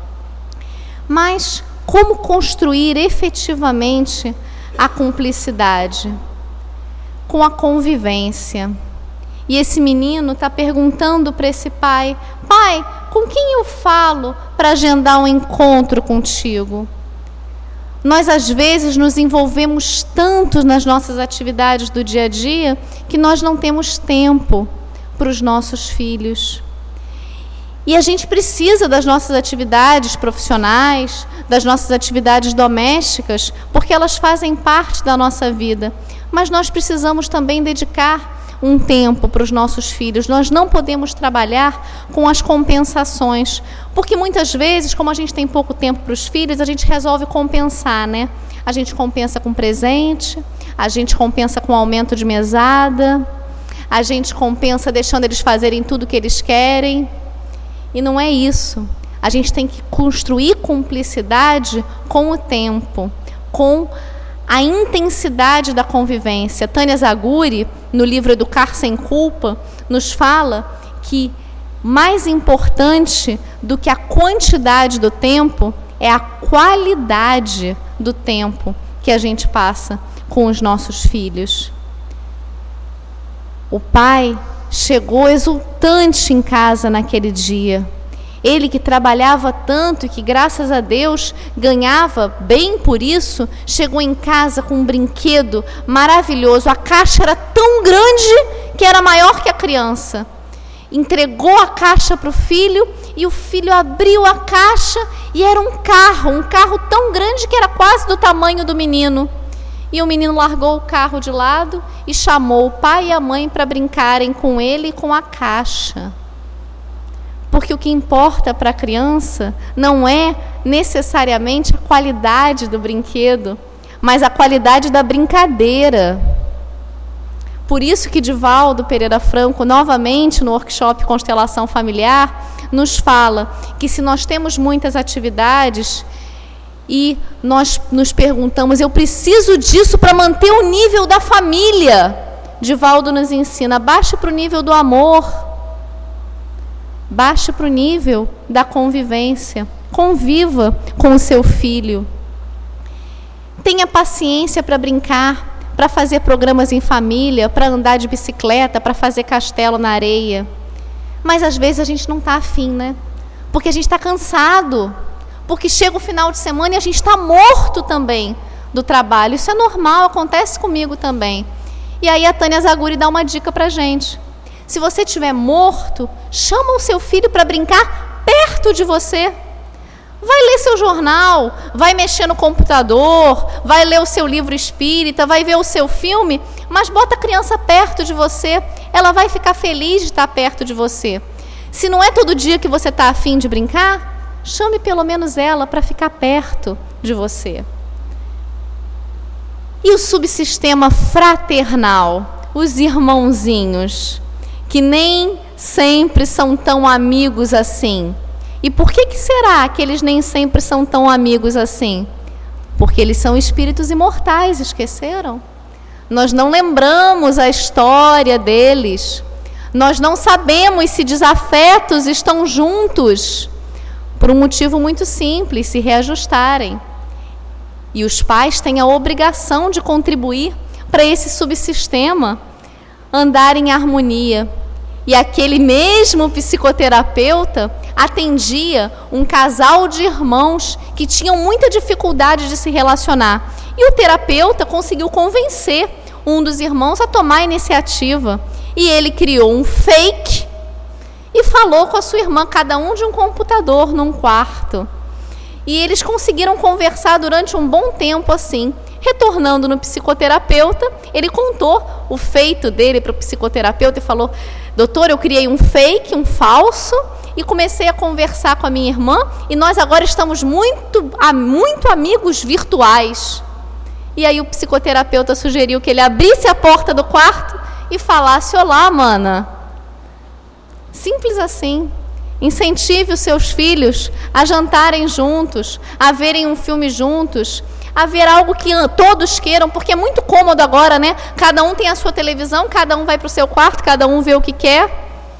Mas como construir efetivamente a cumplicidade? Com a convivência. E esse menino está perguntando para esse pai: pai, com quem eu falo para agendar um encontro contigo? Nós, às vezes, nos envolvemos tanto nas nossas atividades do dia a dia que nós não temos tempo para os nossos filhos. E a gente precisa das nossas atividades profissionais, das nossas atividades domésticas, porque elas fazem parte da nossa vida. Mas nós precisamos também dedicar um tempo para os nossos filhos. Nós não podemos trabalhar com as compensações, porque muitas vezes, como a gente tem pouco tempo para os filhos, a gente resolve compensar, né? A gente compensa com presente, a gente compensa com aumento de mesada, a gente compensa deixando eles fazerem tudo o que eles querem, e não é isso. A gente tem que construir cumplicidade com o tempo, com a intensidade da convivência. Tânia Zaguri, no livro Educar Sem Culpa, nos fala que mais importante do que a quantidade do tempo é a qualidade do tempo que a gente passa com os nossos filhos. O pai chegou exultante em casa naquele dia. Ele que trabalhava tanto e que, graças a Deus, ganhava bem por isso, chegou em casa com um brinquedo maravilhoso. A caixa era tão grande que era maior que a criança. Entregou a caixa para o filho e o filho abriu a caixa e era um carro, um carro tão grande que era quase do tamanho do menino. E o menino largou o carro de lado e chamou o pai e a mãe para brincarem com ele e com a caixa. Porque o que importa para a criança não é necessariamente a qualidade do brinquedo, mas a qualidade da brincadeira. Por isso que Divaldo Pereira Franco, novamente no workshop Constelação Familiar, nos fala que se nós temos muitas atividades e nós nos perguntamos, eu preciso disso para manter o nível da família, Divaldo nos ensina, baixe para o nível do amor. Baixe para o nível da convivência. Conviva com o seu filho. Tenha paciência para brincar, para fazer programas em família, para andar de bicicleta, para fazer castelo na areia. Mas às vezes a gente não está afim, né? Porque a gente está cansado. Porque chega o final de semana e a gente está morto também do trabalho. Isso é normal, acontece comigo também. E aí a Tânia Zaguri dá uma dica para a gente. Se você estiver morto, chama o seu filho para brincar perto de você. Vai ler seu jornal, vai mexer no computador, vai ler o seu livro espírita, vai ver o seu filme, mas bota a criança perto de você, ela vai ficar feliz de estar perto de você. Se não é todo dia que você está afim de brincar, chame pelo menos ela para ficar perto de você. E o subsistema fraternal, os irmãozinhos, que nem sempre são tão amigos assim. E por que que será que eles nem sempre são tão amigos assim? Porque eles são espíritos imortais, esqueceram? Nós não lembramos a história deles. Nós não sabemos se desafetos estão juntos. Por um motivo muito simples, se reajustarem. E os pais têm a obrigação de contribuir para esse subsistema andar em harmonia. E aquele mesmo psicoterapeuta atendia um casal de irmãos que tinham muita dificuldade de se relacionar. E o terapeuta conseguiu convencer um dos irmãos a tomar a iniciativa. E ele criou um fake e falou com a sua irmã, cada um de um computador num quarto. E eles conseguiram conversar durante um bom tempo assim. Retornando no psicoterapeuta, ele contou o feito dele para o psicoterapeuta e falou: doutor, eu criei um fake, um falso, e comecei a conversar com a minha irmã, e nós agora estamos muito, muito amigos virtuais. E aí o psicoterapeuta sugeriu que ele abrisse a porta do quarto e falasse: olá, mana. Simples assim. Incentive os seus filhos a jantarem juntos, a verem um filme juntos, a ver algo que todos queiram, porque é muito cômodo agora, né? Cada um tem a sua televisão, cada um vai para o seu quarto, cada um vê o que quer.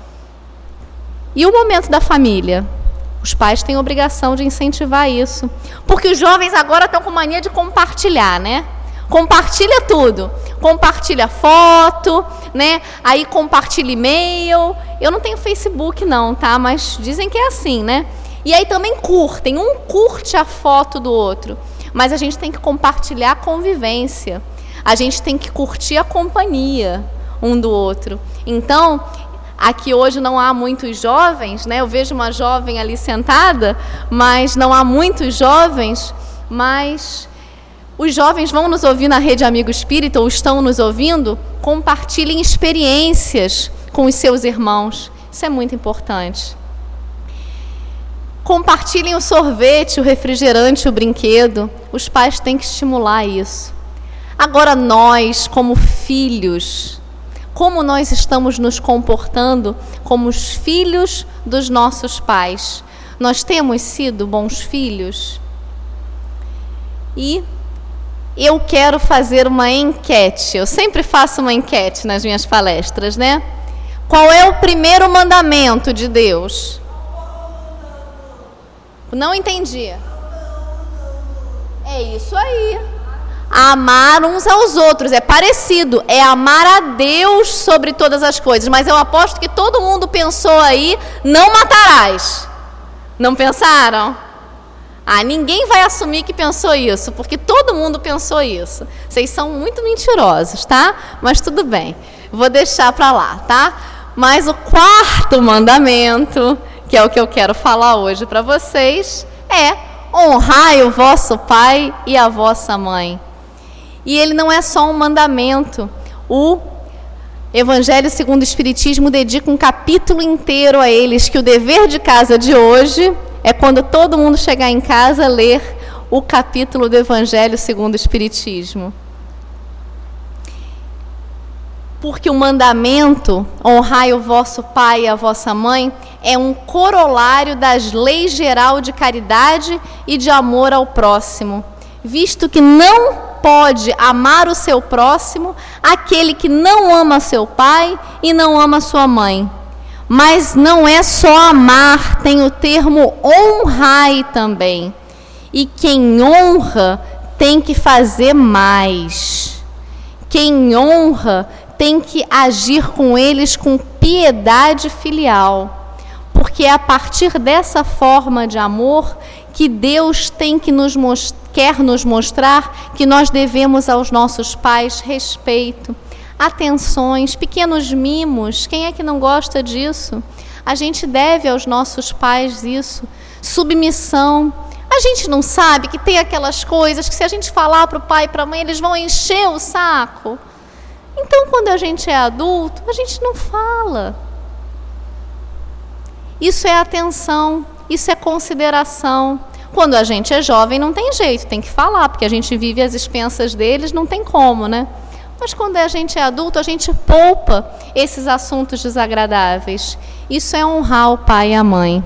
E o momento da família? Os pais têm a obrigação de incentivar isso. Porque os jovens agora estão com mania de compartilhar, né? Compartilha tudo. Compartilha foto, né? Aí compartilha e-mail. Eu não tenho Facebook não, tá? Mas dizem que é assim, né? E aí também curtem. Um curte a foto do outro. Mas a gente tem que compartilhar a convivência. A gente tem que curtir a companhia um do outro. Então, aqui hoje não há muitos jovens, né? Eu vejo uma jovem ali sentada, mas não há muitos jovens, mas os jovens vão nos ouvir na Rede Amigo Espírita ou estão nos ouvindo, compartilhem experiências com os seus irmãos. Isso é muito importante. Compartilhem o sorvete, o refrigerante, o brinquedo. Os pais têm que estimular isso. Agora nós, como filhos, como nós estamos nos comportando como os filhos dos nossos pais? Nós temos sido bons filhos? E eu quero fazer uma enquete. Eu sempre faço uma enquete nas minhas palestras, né? Qual é o primeiro mandamento de Deus? Não entendi. É isso aí. Amar uns aos outros, é parecido, é amar a Deus sobre todas as coisas, mas eu aposto que todo mundo pensou aí, não matarás. Não pensaram? Ah, ninguém vai assumir que pensou isso, porque todo mundo pensou isso. Vocês são muito mentirosos, tá? Mas tudo bem, vou deixar para lá, tá? Mas o quarto mandamento, que é o que eu quero falar hoje para vocês, é honrai o vosso pai e a vossa mãe. E ele não é só um mandamento. O Evangelho segundo o Espiritismo dedica um capítulo inteiro a eles, que o dever de casa de hoje é, quando todo mundo chegar em casa, ler o capítulo do Evangelho segundo o Espiritismo. Porque o mandamento, honrai o vosso pai e a vossa mãe, é um corolário das leis geral de caridade e de amor ao próximo, visto que não pode amar o seu próximo aquele que não ama seu pai e não ama sua mãe. Mas não é só amar, tem o termo honrai também. E quem honra tem que fazer mais. Quem honra tem que agir com eles com piedade filial. Porque é a partir dessa forma de amor que Deus tem que nos mostrar, quer nos mostrar que nós devemos aos nossos pais respeito, atenções, pequenos mimos. Quem é que não gosta disso? A gente deve aos nossos pais isso, submissão. A gente não sabe que tem aquelas coisas que, se a gente falar para o pai e para a mãe, eles vão encher o saco. Então, quando a gente é adulto, a gente não fala. Isso é atenção, isso é consideração. Quando a gente é jovem, não tem jeito, tem que falar, porque a gente vive às expensas deles, não tem como, né? Mas quando a gente é adulto, a gente poupa esses assuntos desagradáveis. Isso é honrar o pai e a mãe.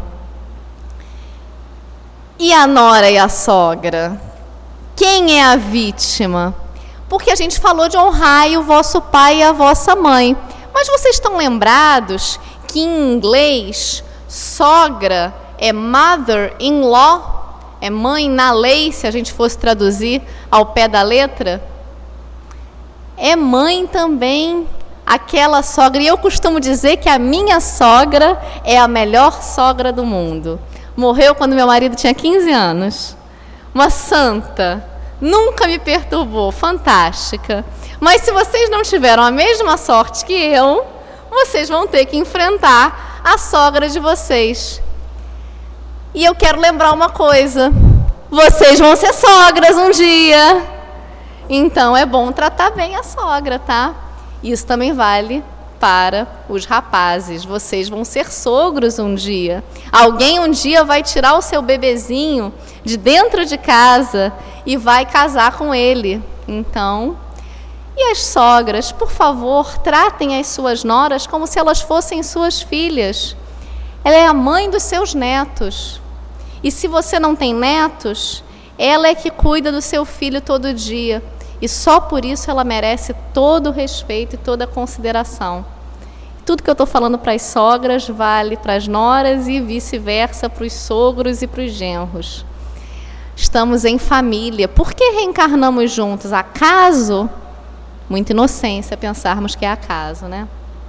E a nora e a sogra? Quem é a vítima? Porque a gente falou de honrar o vosso pai e a vossa mãe. Mas vocês estão lembrados que em inglês, sogra é mother-in-law? É mãe na lei, se a gente fosse traduzir ao pé da letra? É mãe também aquela sogra. E eu costumo dizer que a minha sogra é a melhor sogra do mundo. Morreu quando meu marido tinha quinze anos. Uma santa. Nunca me perturbou. Fantástica. Mas se vocês não tiveram a mesma sorte que eu, vocês vão ter que enfrentar a sogra de vocês. E eu quero lembrar uma coisa: vocês vão ser sogras um dia. Então é bom tratar bem a sogra, tá? Isso também vale para os rapazes. Vocês vão ser sogros um dia. Alguém um dia vai tirar o seu bebezinho de dentro de casa e vai casar com ele. Então, e as sogras, por favor, tratem as suas noras como se elas fossem suas filhas. Ela é a mãe dos seus netos. E se você não tem netos, ela é que cuida do seu filho todo dia. E só por isso ela merece todo o respeito e toda a consideração. Tudo que eu estou falando para as sogras vale para as noras e vice-versa, para os sogros e para os genros. Estamos em família. Por que reencarnamos juntos? Acaso? Muita inocência pensarmos que é acaso, né?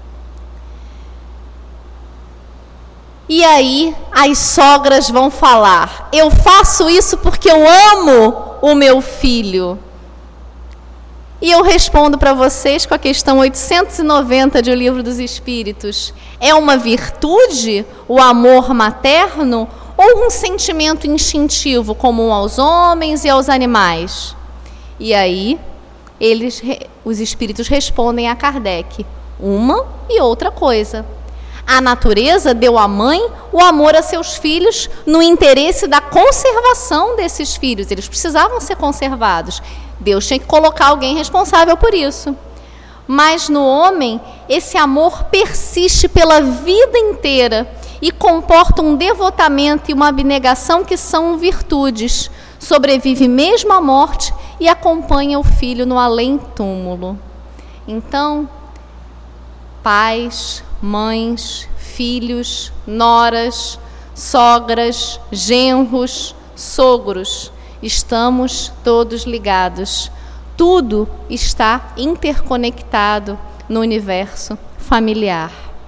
E aí as sogras vão falar: eu faço isso porque eu amo o meu filho. E eu respondo para vocês com a questão oitocentos e noventa de O Livro dos Espíritos: é uma virtude o amor materno ou um sentimento instintivo comum aos homens e aos animais? E aí eles, os espíritos respondem a Kardec: uma e outra coisa. A natureza deu à mãe o amor a seus filhos no interesse da conservação desses filhos. Eles precisavam ser conservados. Deus tinha que colocar alguém responsável por isso. Mas no homem, esse amor persiste pela vida inteira e comporta um devotamento e uma abnegação que são virtudes. Sobrevive mesmo à morte e acompanha o filho no além-túmulo. Então, pais, mães, filhos, noras, sogras, genros, sogros. Estamos todos ligados. Tudo está interconectado no universo familiar.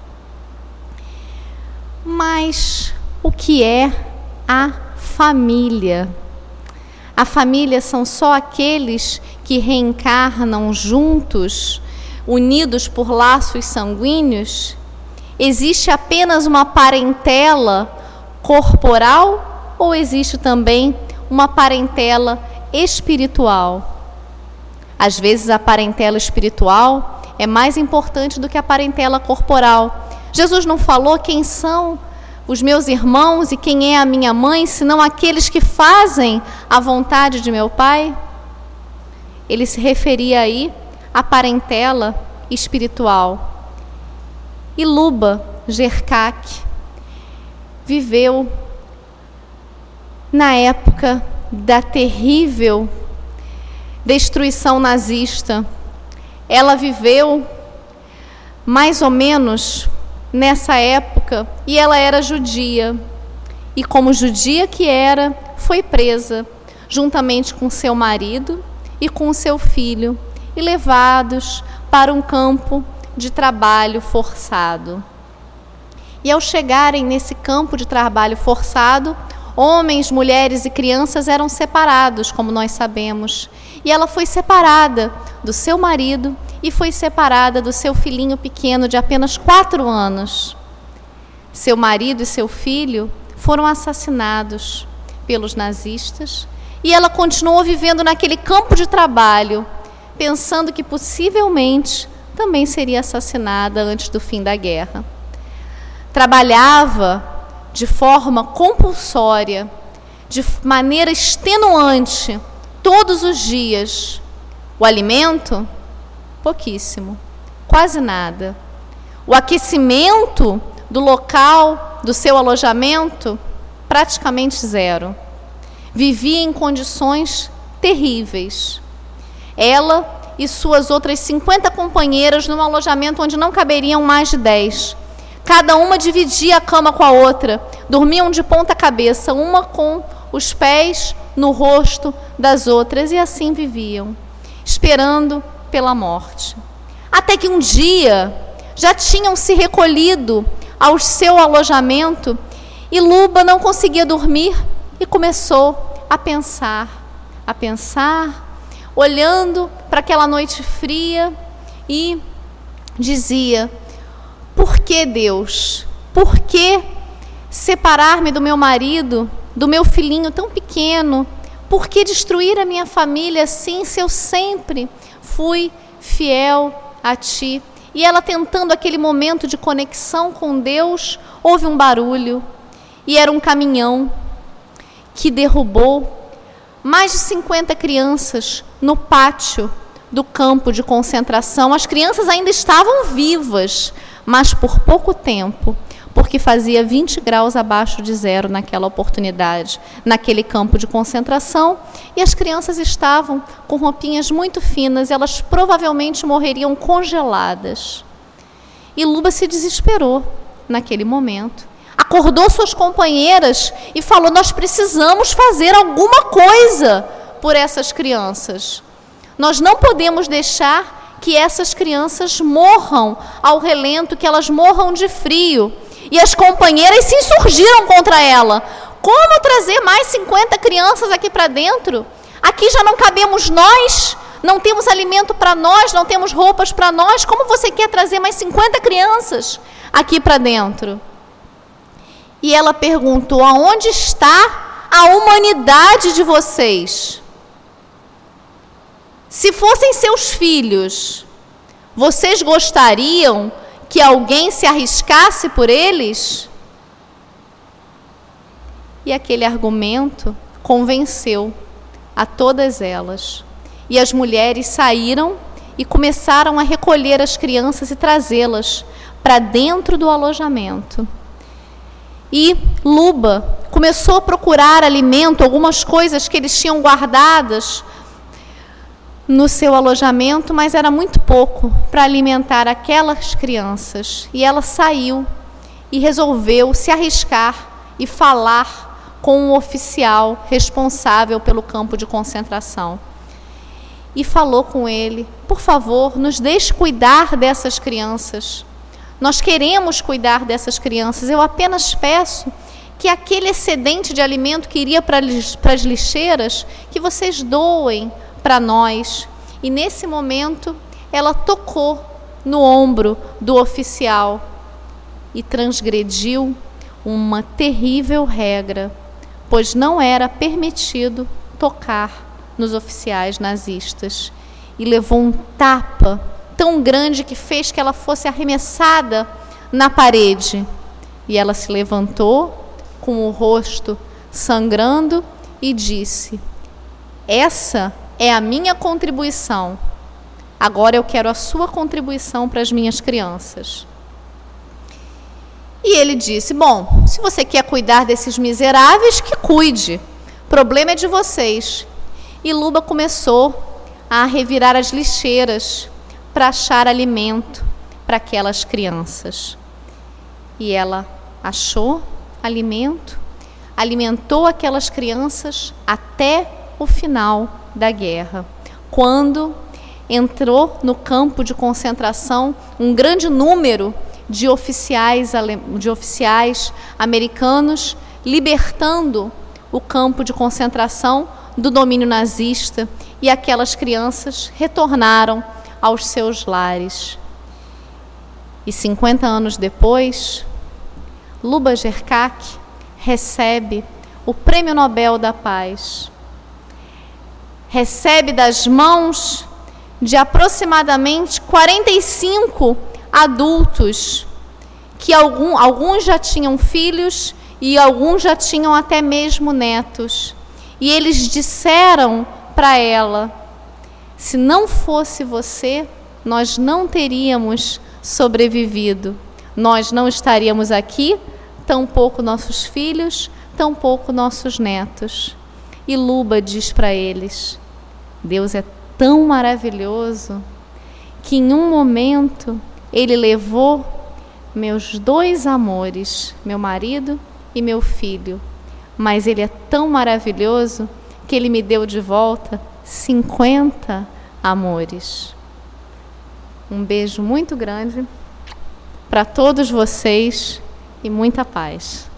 Mas o que é a família? A família são só aqueles que reencarnam juntos, unidos por laços sanguíneos? Existe apenas uma parentela corporal ou existe também uma parentela espiritual? Às vezes a parentela espiritual é mais importante do que a parentela corporal. Jesus não falou quem são os meus irmãos e quem é a minha mãe, senão aqueles que fazem a vontade de meu Pai? Ele se referia aí à parentela espiritual. E Luba Gerkak viveu na época da terrível destruição nazista. Ela viveu mais ou menos nessa época e ela era judia. E como judia que era, foi presa juntamente com seu marido e com seu filho e levados para um campo de trabalho forçado. E ao chegarem nesse campo de trabalho forçado, homens, mulheres e crianças eram separados, como nós sabemos. E ela foi separada do seu marido e foi separada do seu filhinho pequeno de apenas quatro anos. Seu marido e seu filho foram assassinados pelos nazistas e ela continuou vivendo naquele campo de trabalho, pensando que possivelmente também seria assassinada antes do fim da guerra. Trabalhava de forma compulsória, de maneira extenuante, todos os dias. O alimento? Pouquíssimo, quase nada. O aquecimento do local, do seu alojamento? Praticamente zero. Vivia em condições terríveis. Ela e suas outras cinquenta companheiras num alojamento onde não caberiam mais de dez. Cada uma dividia a cama com a outra, dormiam de ponta cabeça, uma com os pés no rosto das outras, e assim viviam, esperando pela morte. Até que um dia já tinham se recolhido ao seu alojamento e Luba não conseguia dormir e começou a pensar, a pensar, olhando para aquela noite fria e dizia: por que Deus? Por que separar-me do meu marido, do meu filhinho tão pequeno? Por que destruir a minha família assim, se eu sempre fui fiel a ti? E ela, tentando aquele momento de conexão com Deus, houve um barulho e era um caminhão que derrubou mais de cinquenta crianças no pátio do campo de concentração. As crianças ainda estavam vivas, mas por pouco tempo, porque fazia vinte graus abaixo de zero naquela oportunidade, naquele campo de concentração, e as crianças estavam com roupinhas muito finas, elas provavelmente morreriam congeladas. E Luba se desesperou naquele momento. Acordou suas companheiras e falou: nós precisamos fazer alguma coisa por essas crianças. Nós não podemos deixar que essas crianças morram ao relento, que elas morram de frio. E as companheiras se insurgiram contra ela. Como trazer mais cinquenta crianças aqui para dentro? Aqui já não cabemos nós, não temos alimento para nós, não temos roupas para nós. Como você quer trazer mais cinquenta crianças aqui para dentro? E ela perguntou: aonde está a humanidade de vocês? Se fossem seus filhos, vocês gostariam que alguém se arriscasse por eles? E aquele argumento convenceu a todas elas. E as mulheres saíram e começaram a recolher as crianças e trazê-las para dentro do alojamento. E Luba começou a procurar alimento, algumas coisas que eles tinham guardadas no seu alojamento, mas era muito pouco para alimentar aquelas crianças. E ela saiu e resolveu se arriscar e falar com o oficial responsável pelo campo de concentração. E falou com ele: por favor, nos deixe cuidar dessas crianças. Nós queremos cuidar dessas crianças. Eu apenas peço que aquele excedente de alimento que iria para as lixeiras, que vocês doem para nós. E nesse momento, ela tocou no ombro do oficial e transgrediu uma terrível regra, pois não era permitido tocar nos oficiais nazistas. E levou um tapa tão grande que fez que ela fosse arremessada na parede. E ela se levantou com o rosto sangrando e disse: essa é a minha contribuição. Agora eu quero a sua contribuição para as minhas crianças. E ele disse: bom, se você quer cuidar desses miseráveis, que cuide. O problema é de vocês. E Luba começou a revirar as lixeiras para achar alimento para aquelas crianças. E ela achou alimento, alimentou aquelas crianças até o final da guerra, quando entrou no campo de concentração um grande número de oficiais, de oficiais americanos, libertando o campo de concentração do domínio nazista, e aquelas crianças retornaram aos seus lares. E cinquenta anos depois, Luba Jerkak recebe o Prêmio Nobel da Paz. Recebe das mãos de aproximadamente quarenta e cinco adultos, que algum, alguns já tinham filhos e alguns já tinham até mesmo netos. E eles disseram para ela: se não fosse você, nós não teríamos sobrevivido. Nós não estaríamos aqui, tampouco nossos filhos, tampouco nossos netos. E Luba diz para eles: Deus é tão maravilhoso que em um momento Ele levou meus dois amores, meu marido e meu filho, mas Ele é tão maravilhoso que Ele me deu de volta cinquenta amores. Um beijo muito grande para todos vocês e muita paz.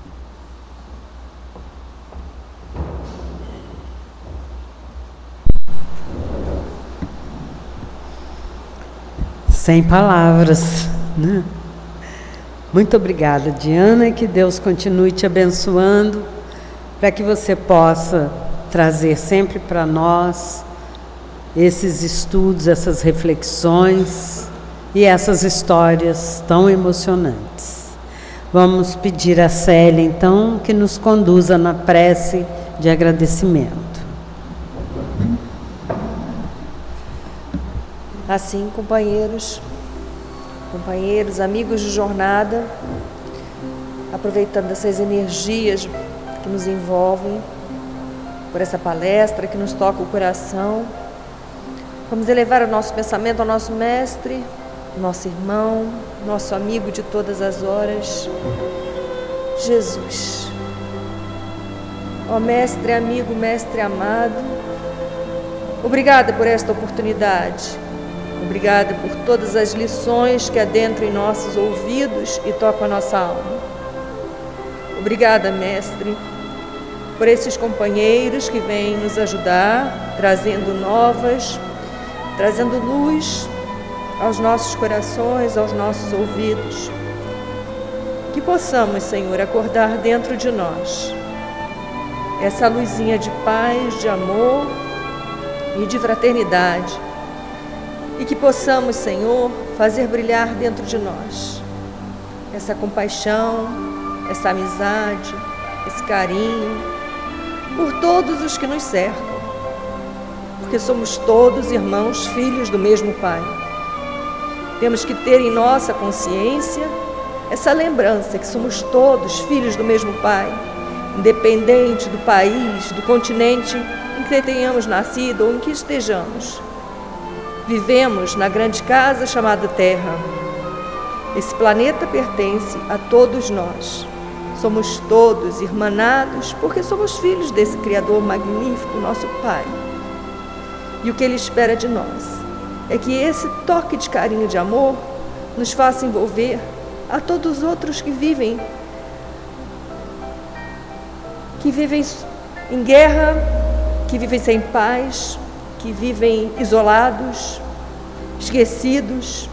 Sem palavras, né? Muito obrigada, Diana, e que Deus continue te abençoando, para que você possa trazer sempre para nós esses estudos, essas reflexões e essas histórias tão emocionantes. Vamos pedir a Célia, então, que nos conduza na prece de agradecimento. Assim, companheiros, companheiros, amigos de jornada, aproveitando essas energias que nos envolvem, por essa palestra que nos toca o coração, vamos elevar o nosso pensamento ao nosso mestre, nosso irmão, nosso amigo de todas as horas, Jesus. Ó mestre amigo, mestre amado, obrigada por esta oportunidade. Obrigada por todas as lições que adentram em nossos ouvidos e tocam a nossa alma. Obrigada, mestre, por esses companheiros que vêm nos ajudar, trazendo novas, trazendo luz aos nossos corações, aos nossos ouvidos. Que possamos, Senhor, acordar dentro de nós essa luzinha de paz, de amor e de fraternidade. E que possamos, Senhor, fazer brilhar dentro de nós essa compaixão, essa amizade, esse carinho por todos os que nos cercam, porque somos todos irmãos, filhos do mesmo Pai. Temos que ter em nossa consciência essa lembrança que somos todos filhos do mesmo Pai, independente do país, do continente em que tenhamos nascido ou em que estejamos. Vivemos na grande casa chamada Terra. Esse planeta pertence a todos nós. Somos todos irmanados porque somos filhos desse Criador magnífico, nosso Pai. E o que Ele espera de nós é que esse toque de carinho e de amor nos faça envolver a todos os outros que vivem, que vivem em guerra, que vivem sem paz, que vivem isolados, esquecidos.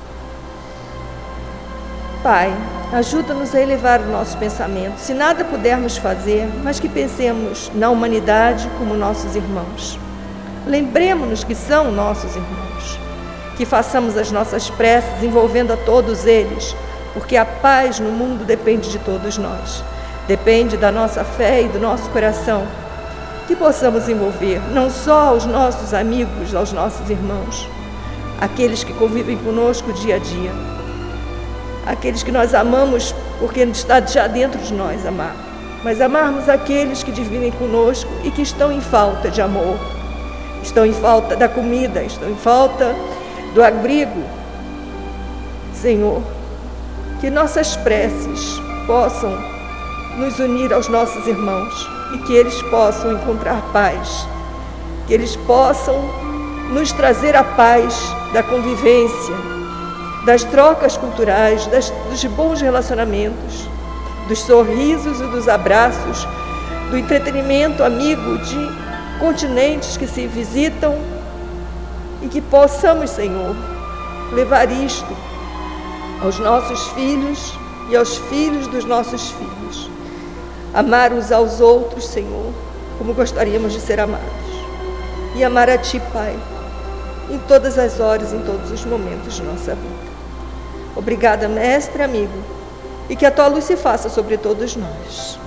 Pai, ajuda-nos a elevar o nosso pensamento, se nada pudermos fazer, mas que pensemos na humanidade como nossos irmãos. Lembremos-nos que são nossos irmãos, que façamos as nossas preces envolvendo a todos eles, porque a paz no mundo depende de todos nós, depende da nossa fé e do nosso coração, que possamos envolver não só aos nossos amigos, aos nossos irmãos, aqueles que convivem conosco dia a dia, aqueles que nós amamos porque está já dentro de nós amar, mas amarmos aqueles que vivem conosco e que estão em falta de amor, estão em falta da comida, estão em falta do abrigo. Senhor, que nossas preces possam nos unir aos nossos irmãos e que eles possam encontrar paz, que eles possam nos trazer a paz da convivência, das trocas culturais, das, dos bons relacionamentos, dos sorrisos e dos abraços, do entretenimento amigo de continentes que se visitam, e que possamos, Senhor, levar isto aos nossos filhos e aos filhos dos nossos filhos. Amar uns aos outros, Senhor, como gostaríamos de ser amados. E amar a Ti, Pai, em todas as horas, em todos os momentos de nossa vida. Obrigada, mestre, amigo, e que a Tua luz se faça sobre todos nós.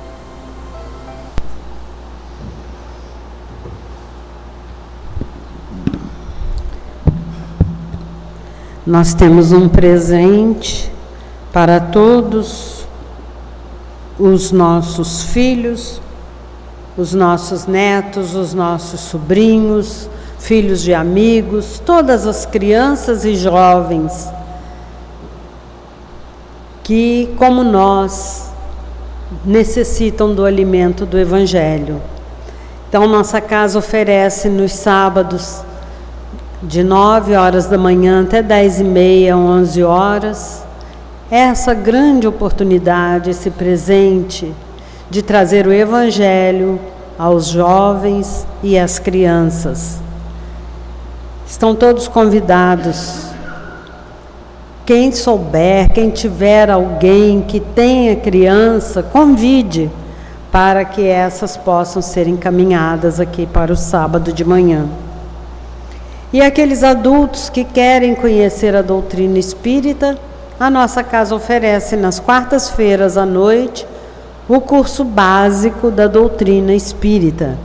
Nós temos um presente para todos os nossos filhos, os nossos netos, os nossos sobrinhos, filhos de amigos, todas as crianças e jovens que, como nós, necessitam do alimento do Evangelho. Então, nossa casa oferece nos sábados de nove horas da manhã até dez e meia, onze horas, essa grande oportunidade, esse presente de trazer o Evangelho aos jovens e às crianças. Estão todos convidados. Quem souber, quem tiver alguém que tenha criança, convide para que essas possam ser encaminhadas aqui para o sábado de manhã. E aqueles adultos que querem conhecer a doutrina espírita, a nossa casa oferece nas quartas-feiras à noite o curso básico da doutrina espírita,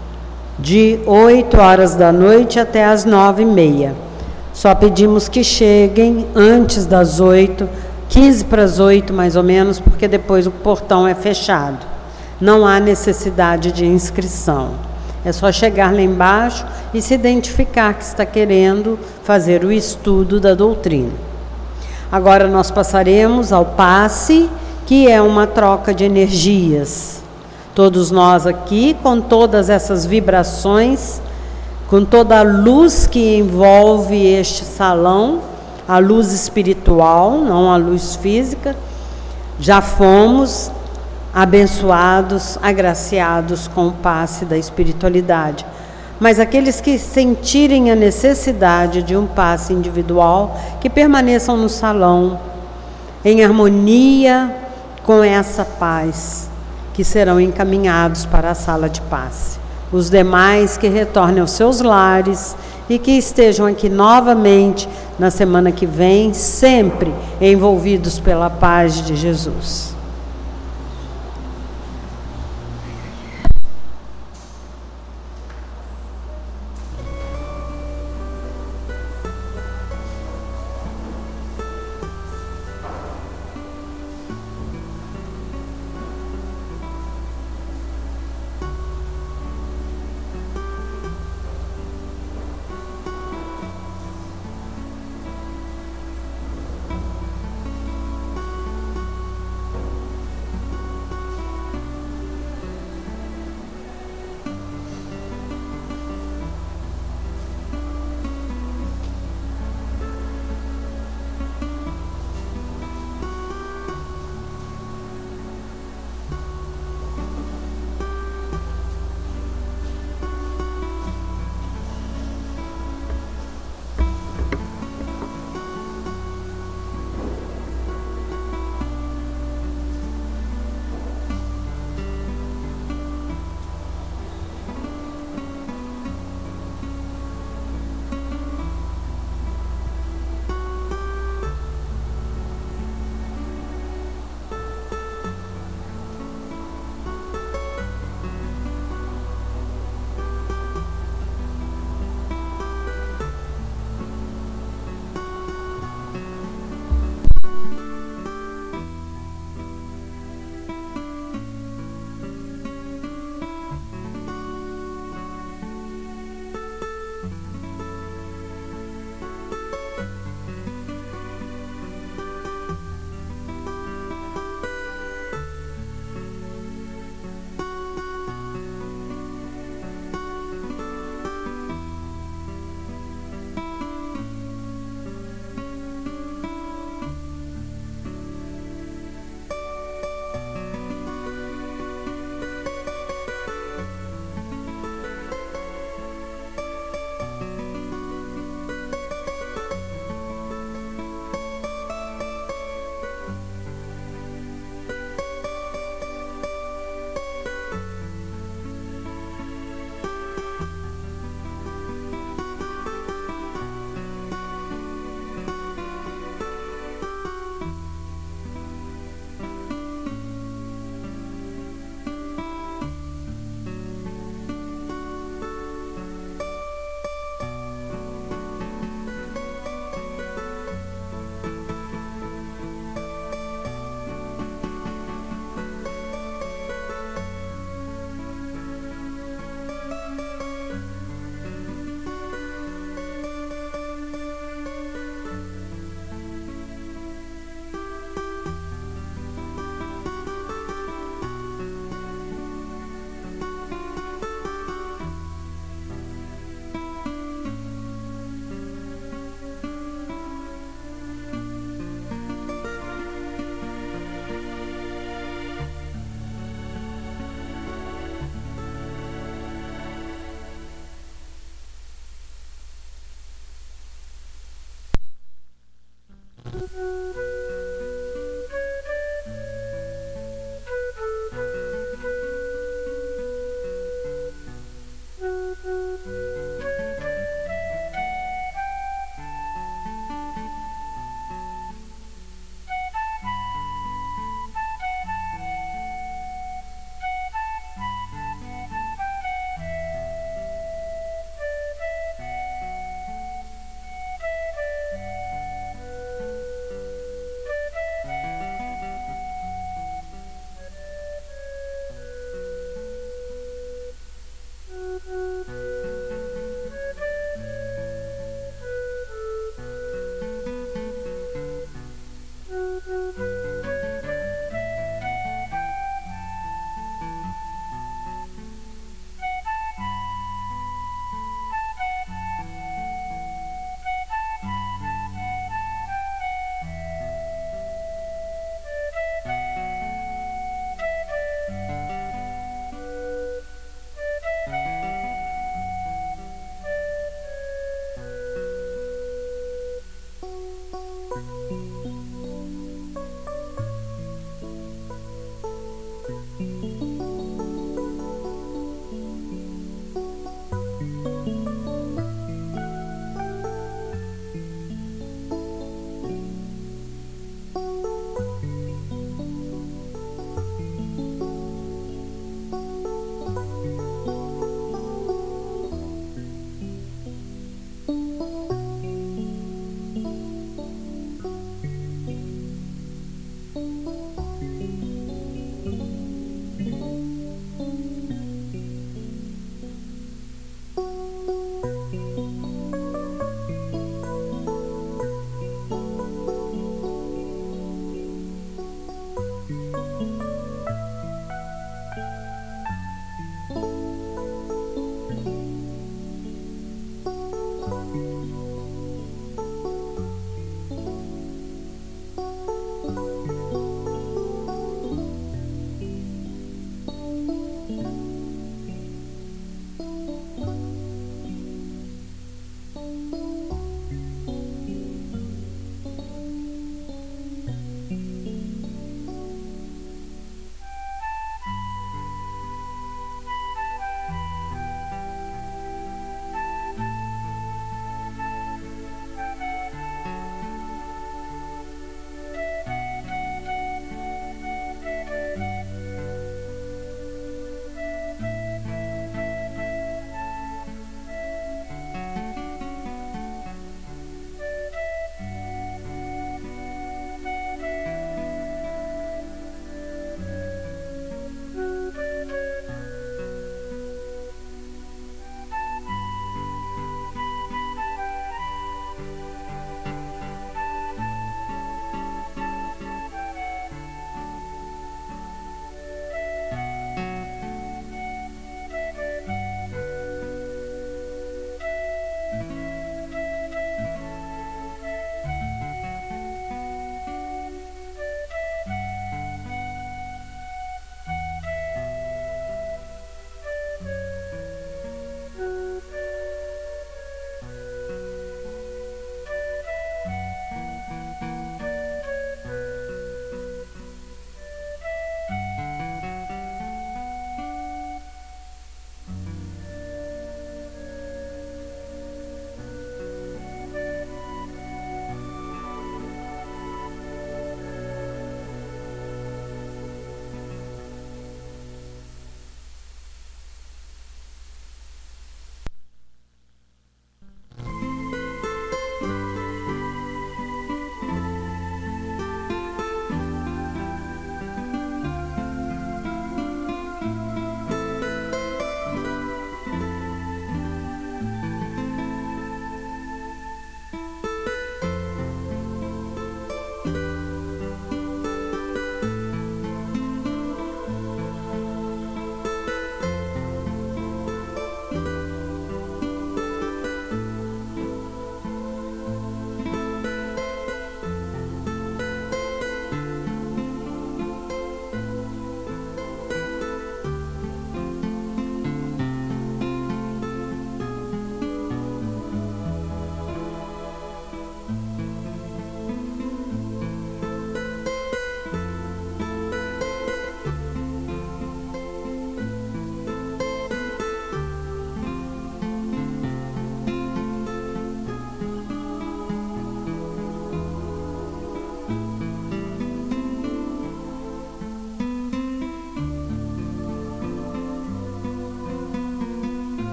de oito horas da noite até as nove e meia. Só pedimos que cheguem antes das oito, quinze para as oito mais ou menos, porque depois o portão é fechado. Não há necessidade de inscrição. É só chegar lá embaixo e se identificar que está querendo fazer o estudo da doutrina. Agora nós passaremos ao passe, que é uma troca de energias. Todos nós aqui, com todas essas vibrações, com toda a luz que envolve este salão, a luz espiritual, não a luz física, já fomos abençoados, agraciados com o passe da espiritualidade. Mas aqueles que sentirem a necessidade de um passe individual, que permaneçam no salão, em harmonia com essa paz, que serão encaminhados para a sala de passe. Os demais que retornem aos seus lares e que estejam aqui novamente na semana que vem, sempre envolvidos pela paz de Jesus.